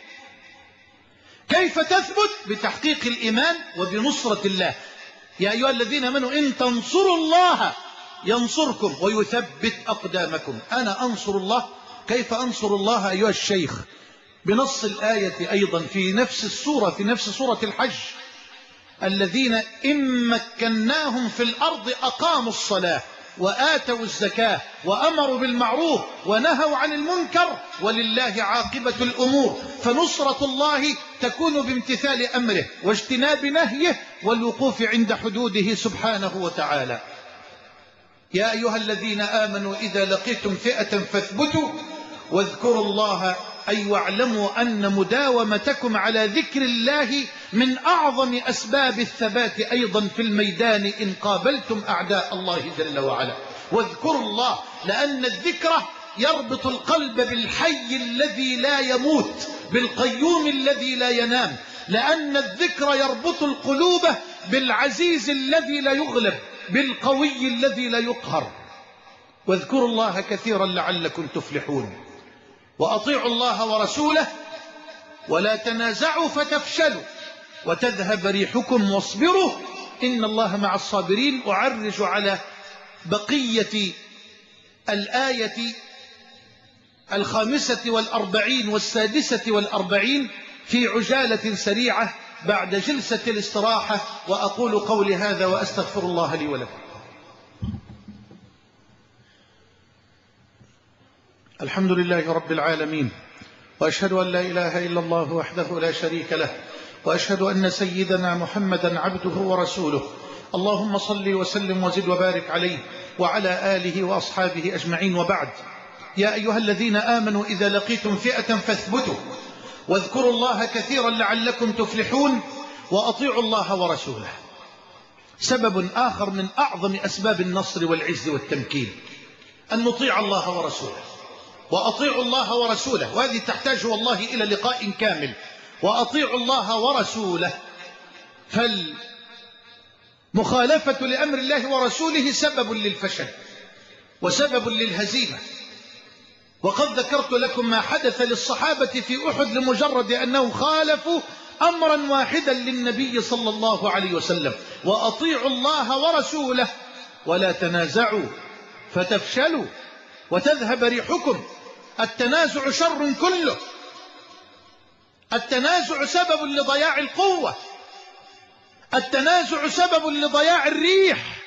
كيف تثبت؟ بتحقيق الإيمان وبنصرة الله. يا أيها الذين آمنوا إن تنصروا الله ينصركم ويثبت أقدامكم. أنا أنصر الله. كيف أنصر الله أيها الشيخ؟ بنص الآية أيضا في نفس السورة، في نفس سورة الحج: الذين إن مكناهم في الأرض أقاموا الصلاة وآتوا الزكاة وأمروا بالمعروف ونهوا عن المنكر، ولله عاقبة الأمور. فنصرة الله تكون بامتثال أمره واجتناب نهيه والوقوف عند حدوده سبحانه وتعالى. يا أيها الذين آمنوا إذا لقيتم فئة فاثبتوا واذكروا الله، أي واعلموا أن مداومتكم على ذكر الله من أعظم أسباب الثبات أيضا في الميدان إن قابلتم أعداء الله جل وعلا. واذكروا الله، لأن الذكر يربط القلب بالحي الذي لا يموت، بالقيوم الذي لا ينام، لأن الذكر يربط القلوب بالعزيز الذي لا يغلب، بالقوي الذي لا يقهر. واذكروا الله كثيرا لعلكم تفلحون. وأطيعوا الله ورسوله ولا تنازعوا فتفشلوا وتذهب ريحكم واصبروا إن الله مع الصابرين. أعرج على بقية الآية 45 و46 في عجالة سريعة بعد جلسة الاستراحة، وأقول قولي هذا وأستغفر الله لي ولكم. الحمد لله رب العالمين، وأشهد أن لا إله إلا الله وحده لا شريك له، وأشهد أن سيدنا محمدا عبده ورسوله. اللهم صل وسلم وزد وبارك عليه وعلى آله وأصحابه أجمعين، وبعد. يا أيها الذين آمنوا إذا لقيتم فئة فاثبتوا واذكروا الله كثيرا لعلكم تفلحون وأطيعوا الله ورسوله. سبب آخر من أعظم أسباب النصر والعز والتمكين أن نطيع الله ورسوله. وأطيعوا الله ورسوله، وهذه تحتاج والله إلى لقاء كامل. وأطيعوا الله ورسوله، فالمخالفة لأمر الله ورسوله سبب للفشل وسبب للهزيمة. وقد ذكرت لكم ما حدث للصحابة في أحد لمجرد أنهم خالفوا أمرا واحدا للنبي صلى الله عليه وسلم. وأطيعوا الله ورسوله ولا تنازعوا فتفشلوا وتذهب ريحكم. التنازع شر كله. التنازع سبب لضياع القوة، التنازع سبب لضياع الريح.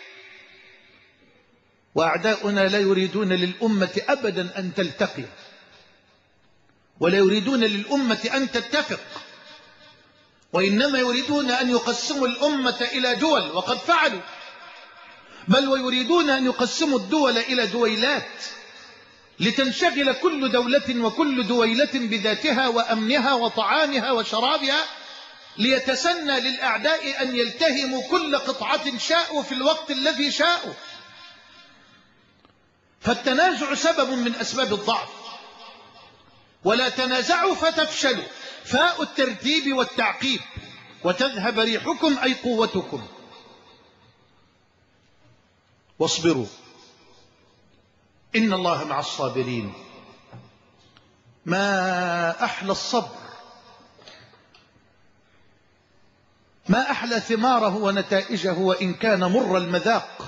وأعداؤنا لا يريدون للأمة أبدا أن تلتقي، ولا يريدون للأمة أن تتفق، وإنما يريدون أن يقسموا الأمة إلى دول، وقد فعلوا، بل ويريدون أن يقسموا الدول إلى دويلات لتنشغل كل دولة وكل دويلة بذاتها وأمنها وطعامها وشرابها، ليتسنى للأعداء أن يلتهموا كل قطعة شاءوا في الوقت الذي شاءوا. فالتنازع سبب من أسباب الضعف. ولا تنازعوا فتفشلوا، فاء الترتيب والتعقيب، وتذهب ريحكم أي قوتكم. واصبروا إن الله مع الصابرين. ما أحلى الصبر، ما أحلى ثماره ونتائجه وإن كان مر المذاق.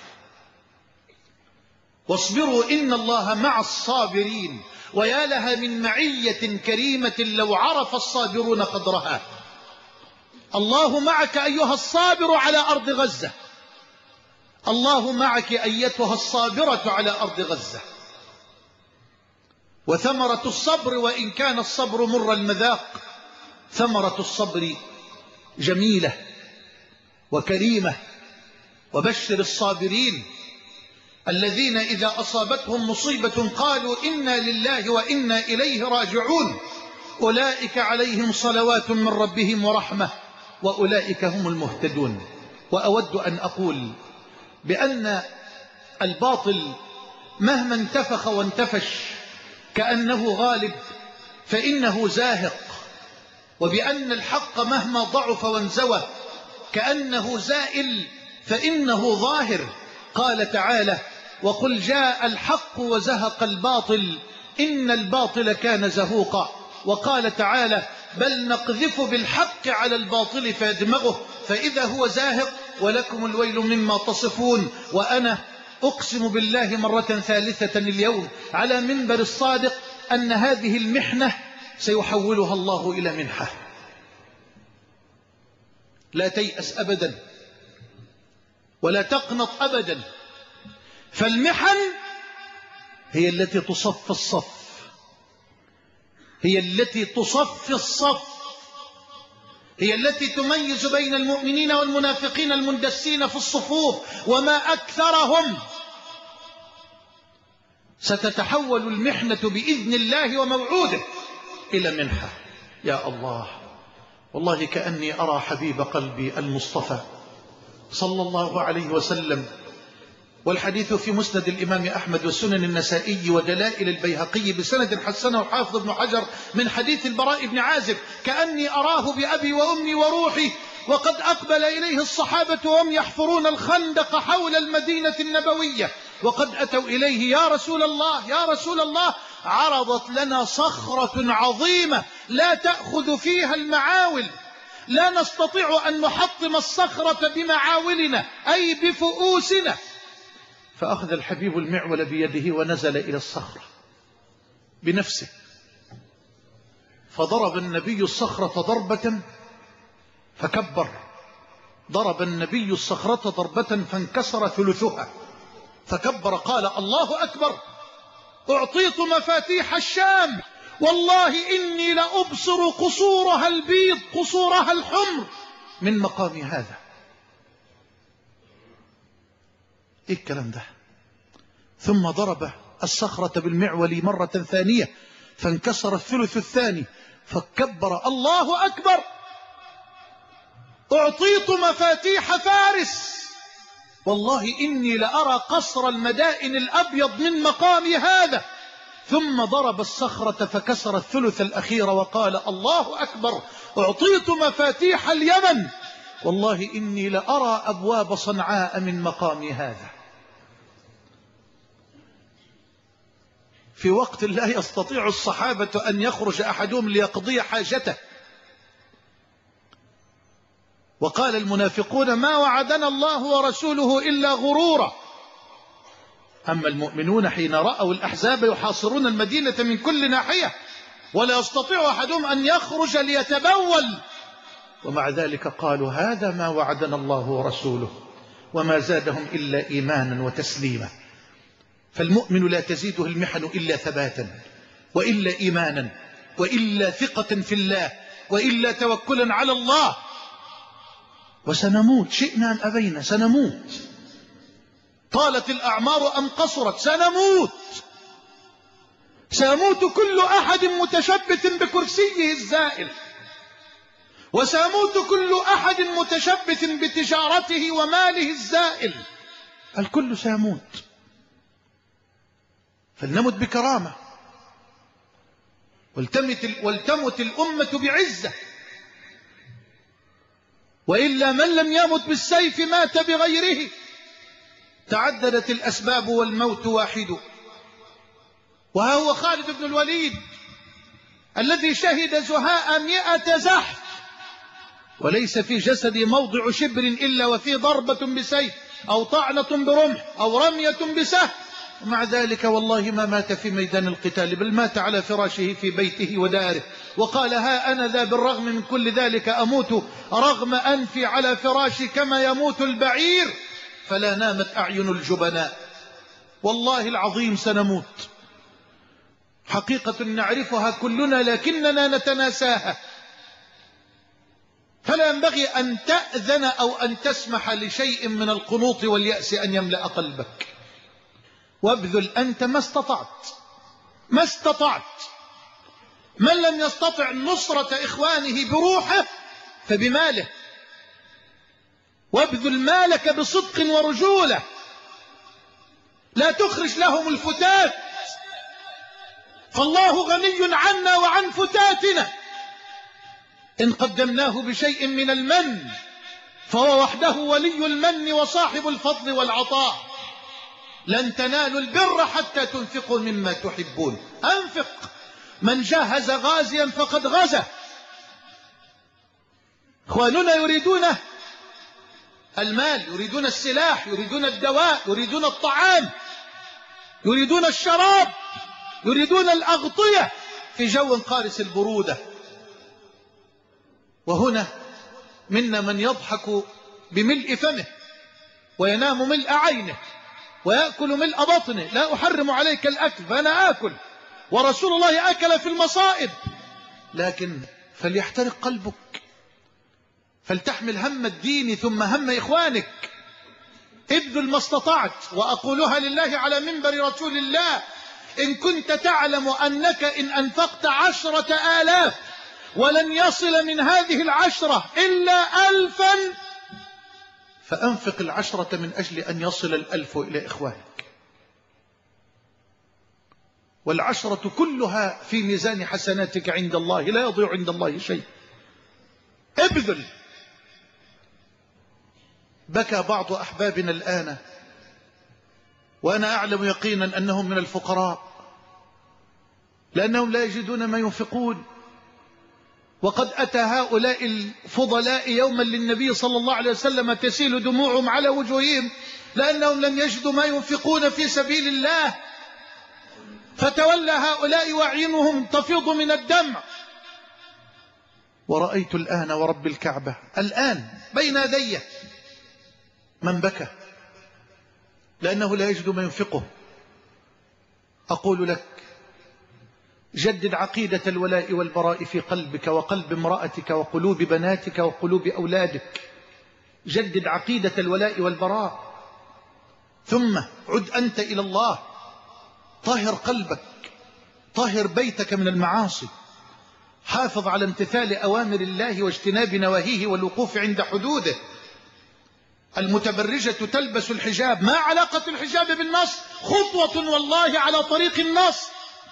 واصبروا إن الله مع الصابرين. ويا لها من معية كريمة لو عرف الصابرون قدرها. الله معك أيها الصابر على أرض غزة، الله معك أيتها الصابرة على أرض غزة. وثمرة الصبر وإن كان الصبر مر المذاق، ثمرة الصبر جميلة وكريمة. وبشر الصابرين الذين إذا أصابتهم مصيبة قالوا إنا لله وإنا إليه راجعون، أولئك عليهم صلوات من ربهم ورحمة وأولئك هم المهتدون. وأود أن أقول بأن الباطل مهما انتفخ وانتفش كأنه غالب فإنه زاهق، وبأن الحق مهما ضعف وانزوى كأنه زائل فإنه ظاهر. قال تعالى: وقل جاء الحق وزهق الباطل إن الباطل كان زهوقا. وقال تعالى: بل نقذف بالحق على الباطل فيدمغه فإذا هو زاهق ولكم الويل مما تصفون. وأنا أقسم بالله مرة ثالثة اليوم على منبر الصادق أن هذه المحنة سيحولها الله إلى منحة. لا تيأس أبدا ولا تقنط أبدا، فالمحن هي التي تصفي الصف، هي التي تصفي الصف، هي التي تميز بين المؤمنين والمنافقين المندسين في الصفوف، وما أكثرهم. ستتحول المحنة بإذن الله وموعوده إلى منحة. يا الله، والله كأني أرى حبيب قلبي المصطفى صلى الله عليه وسلم، والحديث في مسند الإمام أحمد والسنن النسائي ودلائل البيهقي بسند حسنه حافظ ابن حجر من حديث البراء بن عازب: كأني أراه بأبي وأمي وروحي وقد أقبل إليه الصحابة وهم يحفرون الخندق حول المدينة النبوية، وقد أتوا إليه: يا رسول الله يا رسول الله، عرضت لنا صخرة عظيمة لا تأخذ فيها المعاول، لا نستطيع أن نحطم الصخرة بمعاولنا أي بفؤوسنا. فأخذ الحبيب المعول بيده ونزل إلى الصخرة بنفسه، فضرب النبي الصخرة ضربة فكبر، ضرب النبي الصخرة ضربة فانكسر ثلثها فكبر، قال: الله أكبر، أعطيت مفاتيح الشام، والله إني لأبصر قصورها البيض قصورها الحمر من مقام هذا. إيه الكلام ده؟ ثم ضرب الصخرة بالمعول مرة ثانية فانكسر الثلث الثاني فكبر: الله أكبر، أعطيت مفاتيح فارس، والله إني لأرى قصر المدائن الأبيض من مقام هذا. ثم ضرب الصخرة فكسر الثلث الأخير وقال: الله أكبر، أعطيت مفاتيح اليمن، والله إني لأرى أبواب صنعاء من مقام هذا. في وقت لا يستطيع الصحابة أن يخرج أحدهم ليقضي حاجته، وقال المنافقون: ما وعدنا الله ورسوله إلا غرورا. أما المؤمنون حين رأوا الأحزاب يحاصرون المدينة من كل ناحية ولا يستطيع أحدهم أن يخرج ليتبول، ومع ذلك قالوا: هذا ما وعدنا الله ورسوله، وما زادهم إلا إيمانا وتسليما. فالمؤمن لا تزيده المحن إلا ثباتا، وإلا إيمانا، وإلا ثقة في الله، وإلا توكلا على الله. وسنموت شئنا أم أبينا، سنموت، طالت الأعمار أم قصرت، سنموت، سيموت كل أحد متشبث بكرسيه الزائل، وسيموت كل أحد متشبث بتجارته وماله الزائل، الكل سيموت. فلنمت بكرامة، ولتمت الأمة بعزة، وإلا من لم يمت بالسيف مات بغيره. تعددت الأسباب والموت واحد. وها هو خالد بن الوليد الذي شهد زهاء 100 زحف، وليس في جسدي موضع شبر إلا وفيه ضربة بسيف أو طعنة برمح أو رمية بسهم، ومع ذلك والله ما مات في ميدان القتال، بل مات على فراشه في بيته وداره، وقال: ها أنا ذا بالرغم من كل ذلك أموت رغم أنفي على فراشي كما يموت البعير، فلا نامت أعين الجبناء. والله العظيم سنموت، حقيقة نعرفها كلنا لكننا نتناساها. فلا ينبغي أن تأذن أو أن تسمح لشيء من القنوط واليأس أن يملأ قلبك، وابذل أنت ما استطعت، ما استطعت. من لم يستطع نصرة إخوانه بروحه فبماله، وابذل مالك بصدق ورجولة، لا تخرج لهم الفتات، فالله غني عنا وعن فتاتنا. إن قدمناه بشيء من المن فهو وحده ولي المن وصاحب الفضل والعطاء. لن تنالوا البر حتى تنفقوا مما تحبون. أنفق. من جاهز غازيا فقد غزا. إخواننا يريدون المال، يريدون السلاح، يريدون الدواء، يريدون الطعام، يريدون الشراب، يريدون الأغطية في جو قارس البرودة. وهنا منا من يضحك بملء فمه وينام ملء عينه، ويأكل ملء بطنه، لا أحرم عليك الأكل فأنا آكل، ورسول الله أكل في المصائب، لكن فليحترق قلبك، فلتحمل هم الدين ثم هم إخوانك، ابذل ما استطعت. وأقولها لله على منبر رسول الله: إن كنت تعلم أنك إن أنفقت 10,000 ولن يصل من هذه 10 إلا 1000 فأنفق 10 من أجل أن يصل 1000 إلى إخوانك، وال10 كلها في ميزان حسناتك عند الله، لا يضيع عند الله شيء. ابذل. بكى بعض أحبابنا الآن وأنا أعلم يقينا أنهم من الفقراء، لأنهم لا يجدون ما ينفقون. وقد أتى هؤلاء الفضلاء يوما للنبي صلى الله عليه وسلم تسيل دموعهم على وجوههم لأنهم لم يجدوا ما ينفقون في سبيل الله، فتولى هؤلاء وأعينهم تفيض من الدمع. ورأيت الآن ورب الكعبة الآن بين يدي من بكى لأنه لا يجد ما ينفقه. أقول لك: جدد عقيدة الولاء والبراء في قلبك وقلب امرأتك وقلوب بناتك وقلوب أولادك. جدد عقيدة الولاء والبراء، ثم عد أنت إلى الله. طهر قلبك، طهر بيتك من المعاصي، حافظ على امتثال أوامر الله واجتناب نواهيه والوقوف عند حدوده. المتبرجة تلبس الحجاب، ما علاقة الحجاب بالنص؟ خطوة والله على طريق النص.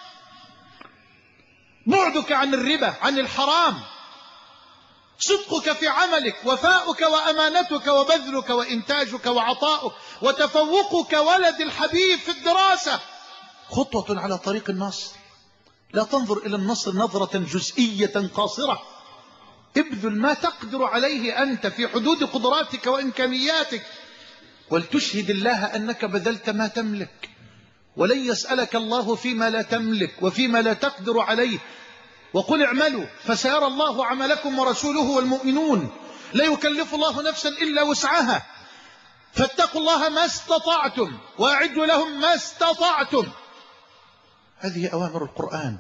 بعدك عن الربا، عن الحرام، صدقك في عملك، وفاؤك وأمانتك وبذلك وإنتاجك وعطاؤك وتفوقك ولد الحبيب في الدراسة، خطوة على طريق النصر. لا تنظر إلى النصر نظرة جزئية قاصرة. ابذل ما تقدر عليه أنت في حدود قدراتك وإمكانياتك، ولتشهد الله أنك بذلت ما تملك، ولن يسألك الله فيما لا تملك وفيما لا تقدر عليه. وقل اعملوا فسيرى الله عملكم ورسوله والمؤمنون، لا يكلف الله نفسا إلا وسعها، فاتقوا الله ما استطعتم وأعدوا لهم ما استطعتم. هذه أوامر القرآن.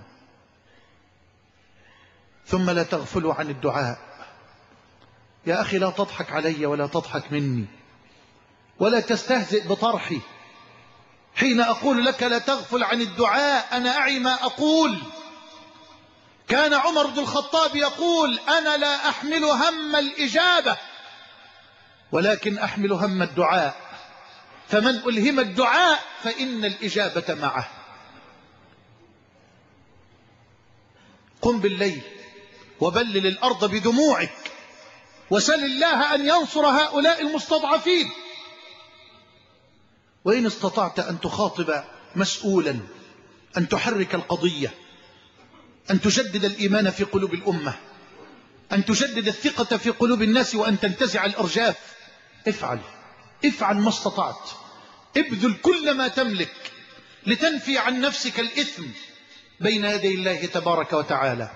ثم لا تغفلوا عن الدعاء. يا أخي لا تضحك علي ولا تضحك مني ولا تستهزئ بطرحي حين أقول لك لا تغفل عن الدعاء. أنا أعي ما أقول. كان عمر بن الخطاب يقول: أنا لا أحمل هم الإجابة ولكن أحمل هم الدعاء، فمن ألهم الدعاء فإن الإجابة معه. قم بالليل وبلل الأرض بدموعك وسل الله أن ينصر هؤلاء المستضعفين. وإن استطعت أن تخاطب مسؤولا، أن تحرك القضية، أن تجدد الإيمان في قلوب الأمة، أن تجدد الثقة في قلوب الناس، وأن تنتزع الأرجاف، افعل ما استطعت. ابذل كل ما تملك لتنفي عن نفسك الإثم بين يدي الله تبارك وتعالى.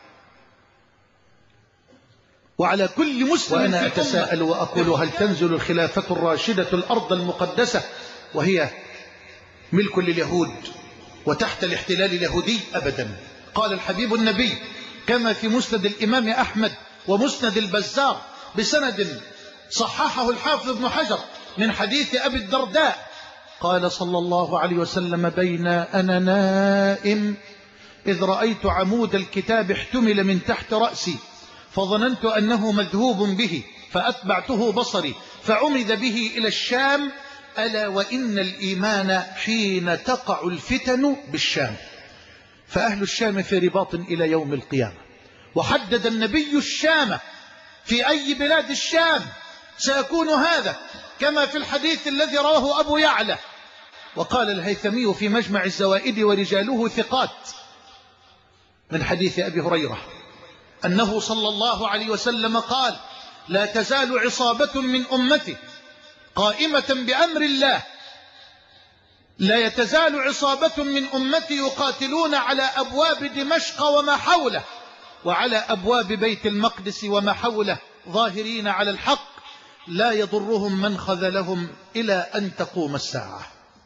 وعلى كل مسلم، وأنا أتساءل وأقول: هل تنزل الخلافة الراشدة الأرض المقدسة وهي ملك لليهود وتحت الاحتلال اليهودي؟ أبدا. قال الحبيب النبي كما في مسند الإمام أحمد ومسند البزار بسند صححه الحافظ ابن حجر من حديث أبي الدرداء، قال صلى الله عليه وسلم: بين أنا نائم إذ رأيت عمود الكتاب احتمل من تحت رأسي فظننت أنه مذهوب به فأتبعته بصري فعمد به إلى الشام، ألا وإن الإيمان حين تقع الفتن بالشام، فأهل الشام في رباط إلى يوم القيامة. وحدد النبي الشام في أي بلاد الشام سيكون هذا، كما في الحديث الذي رواه أبو يعلى. وقال الهيثمي في مجمع الزوائد ورجاله ثقات من حديث أبي هريرة أنه صلى الله عليه وسلم قال: لا تزال عصابة من أمتي قائمة بأمر الله، لا يتزال عصابة من أمتي يقاتلون على أبواب دمشق وما حوله وعلى أبواب بيت المقدس وما حوله ظاهرين على الحق لا يضرهم من خذلهم إلى أن تقوم الساعة.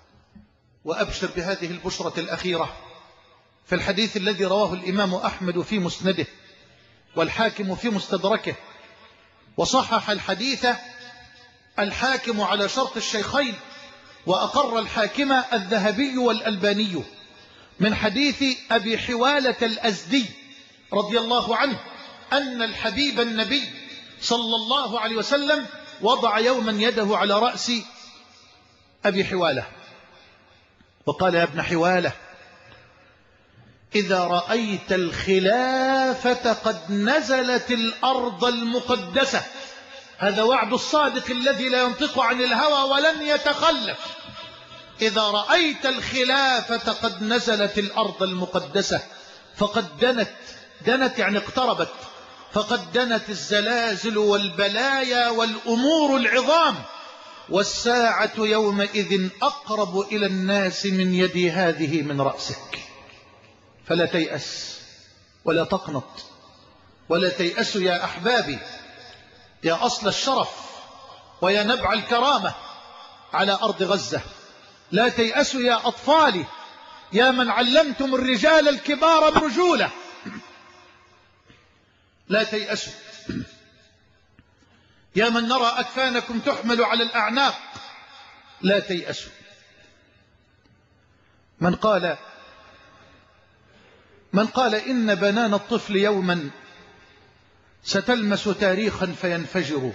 وأبشر بهذه البشرة الأخيرة في الحديث الذي رواه الإمام أحمد في مسنده والحاكم في مستدركه، وصحح الحديث الحاكم على شرط الشيخين، وأقر الحاكم الذهبي والألباني، من حديث أبي حوالة الأزدي رضي الله عنه أن الحبيب النبي صلى الله عليه وسلم وضع يوما يده على رأس أبي حوالة وقال: يا ابن حوالة، إذا رأيت الخلافة قد نزلت الأرض المقدسة. هذا وعد الصادق الذي لا ينطق عن الهوى ولن يتخلف. إذا رأيت الخلافة قد نزلت الأرض المقدسة فقد دنت يعني اقتربت، فقد دنت الزلازل والبلايا والأمور العظام، والساعة يومئذ أقرب إلى الناس من يدي هذه من رأسك. فلا تيأس ولا تقنط، ولا تيأسوا يا أحبابي، يا أصل الشرف ويا نبع الكرامة على أرض غزة. لا تيأسوا يا أطفالي، يا من علمتم الرجال الكبار برجولة، لا تيأسوا. يا من نرى أكفانكم تحمل على الأعناق، لا تيأسوا. من قال إن بنان الطفل يوما ستلمس تاريخا فينفجر،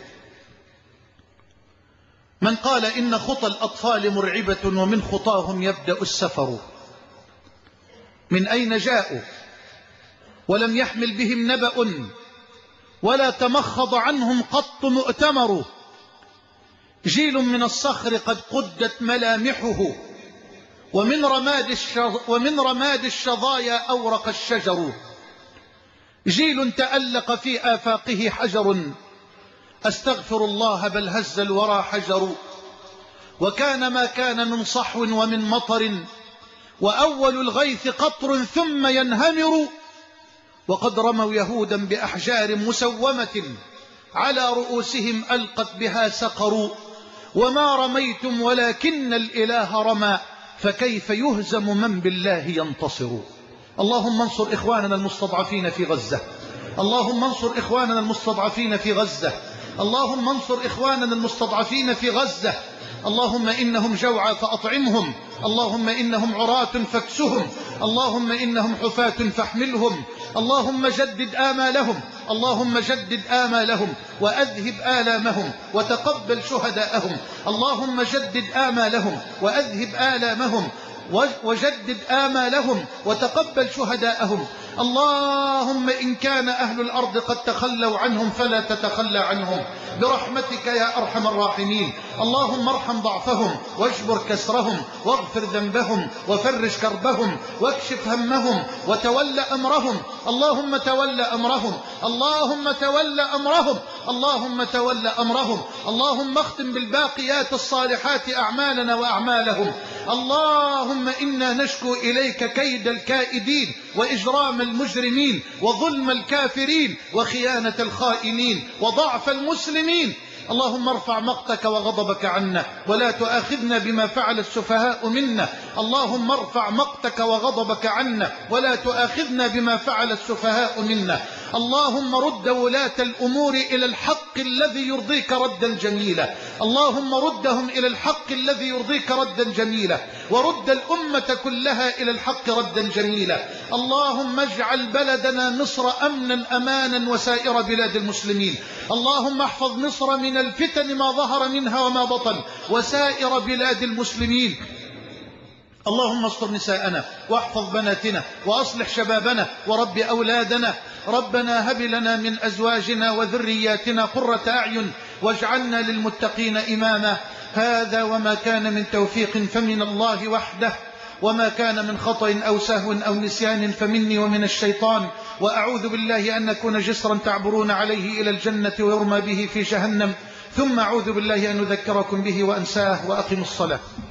من قال إن خطى الأطفال مرعبة ومن خطاهم يبدأ السفر، من أين جاءوا ولم يحمل بهم نبأ ولا تمخض عنهم قط مؤتمر، جيل من الصخر قد قدت ملامحه ومن رماد الشظايا أورق الشجر، جيل تألق في آفاقه حجر، أستغفر الله بل هز الورى حجر، وكان ما كان من صحو ومن مطر، وأول الغيث قطر ثم ينهمر، وقد رموا يهودا بأحجار مسومة على رؤوسهم ألقت بها سقر، وما رميتم ولكن الإله رمى، فكيف يهزم من بالله ينتصر. اللهم انصر إخواننا المستضعفين في غزة، اللهم انصر إخواننا المستضعفين في غزة، اللهم انصر إخواننا المستضعفين في غزة. اللهم إنهم جوعى فأطعمهم، اللهم إنهم عراة فاكسهم، اللهم إنهم حفاة فاحملهم، اللهم جدد آمالهم، اللهم جدد آمالهم وأذهب آلامهم وتقبل شهداءهم، اللهم جدد آمالهم وأذهب آلامهم وجدد آمالهم وتقبل شهداءهم. اللهم إن كان أهل الأرض قد تخلوا عنهم فلا تتخلى عنهم برحمتك يا أرحم الراحمين. اللهم ارحم ضعفهم واجبر كسرهم واغفر ذنبهم وفرج كربهم واكشف همهم وتولى أمرهم. اللهم تولى أمرهم، اللهم تولى أمرهم، اللهم تولى أمرهم. اللهم اختم بالباقيات الصالحات أعمالنا وأعمالهم. اللهم إنا نشكو إليك كيد الكائدين وإجرام المجرمين وظلم الكافرين وخيانة الخائنين وضعف المسلمين. اللهم ارفع مقتك وغضبك عنا ولا تؤاخذنا بما فعل السفهاء منا. اللهم ارفع مقتك وغضبك عنا ولا تؤاخذنا بما فعل السفهاء منا. اللهم رد ولاة الأمور إلى الحق الذي يرضيك ردا جميلا، اللهم ردهم إلى الحق الذي يرضيك ردا جميلا، ورد الأمة كلها إلى الحق ردا جميلا. اللهم اجعل بلدنا مصر أمنا أمانا وسائر بلاد المسلمين. اللهم احفظ مصر من الفتن ما ظهر منها وما بطن وسائر بلاد المسلمين. اللهم استر نساءنا واحفظ بناتنا وأصلح شبابنا ورب أولادنا. ربنا هب لنا من أزواجنا وذرياتنا قرة أعين واجعلنا للمتقين إماما. هذا وما كان من توفيق فمن الله وحده، وما كان من خطأ أو سهو أو نسيان فمني ومن الشيطان، وأعوذ بالله أن نكون جسرا تعبرون عليه إلى الجنة ويرمى به في جهنم، ثم أعوذ بالله أن أذكركم به وأنساه. وأقم الصلاة.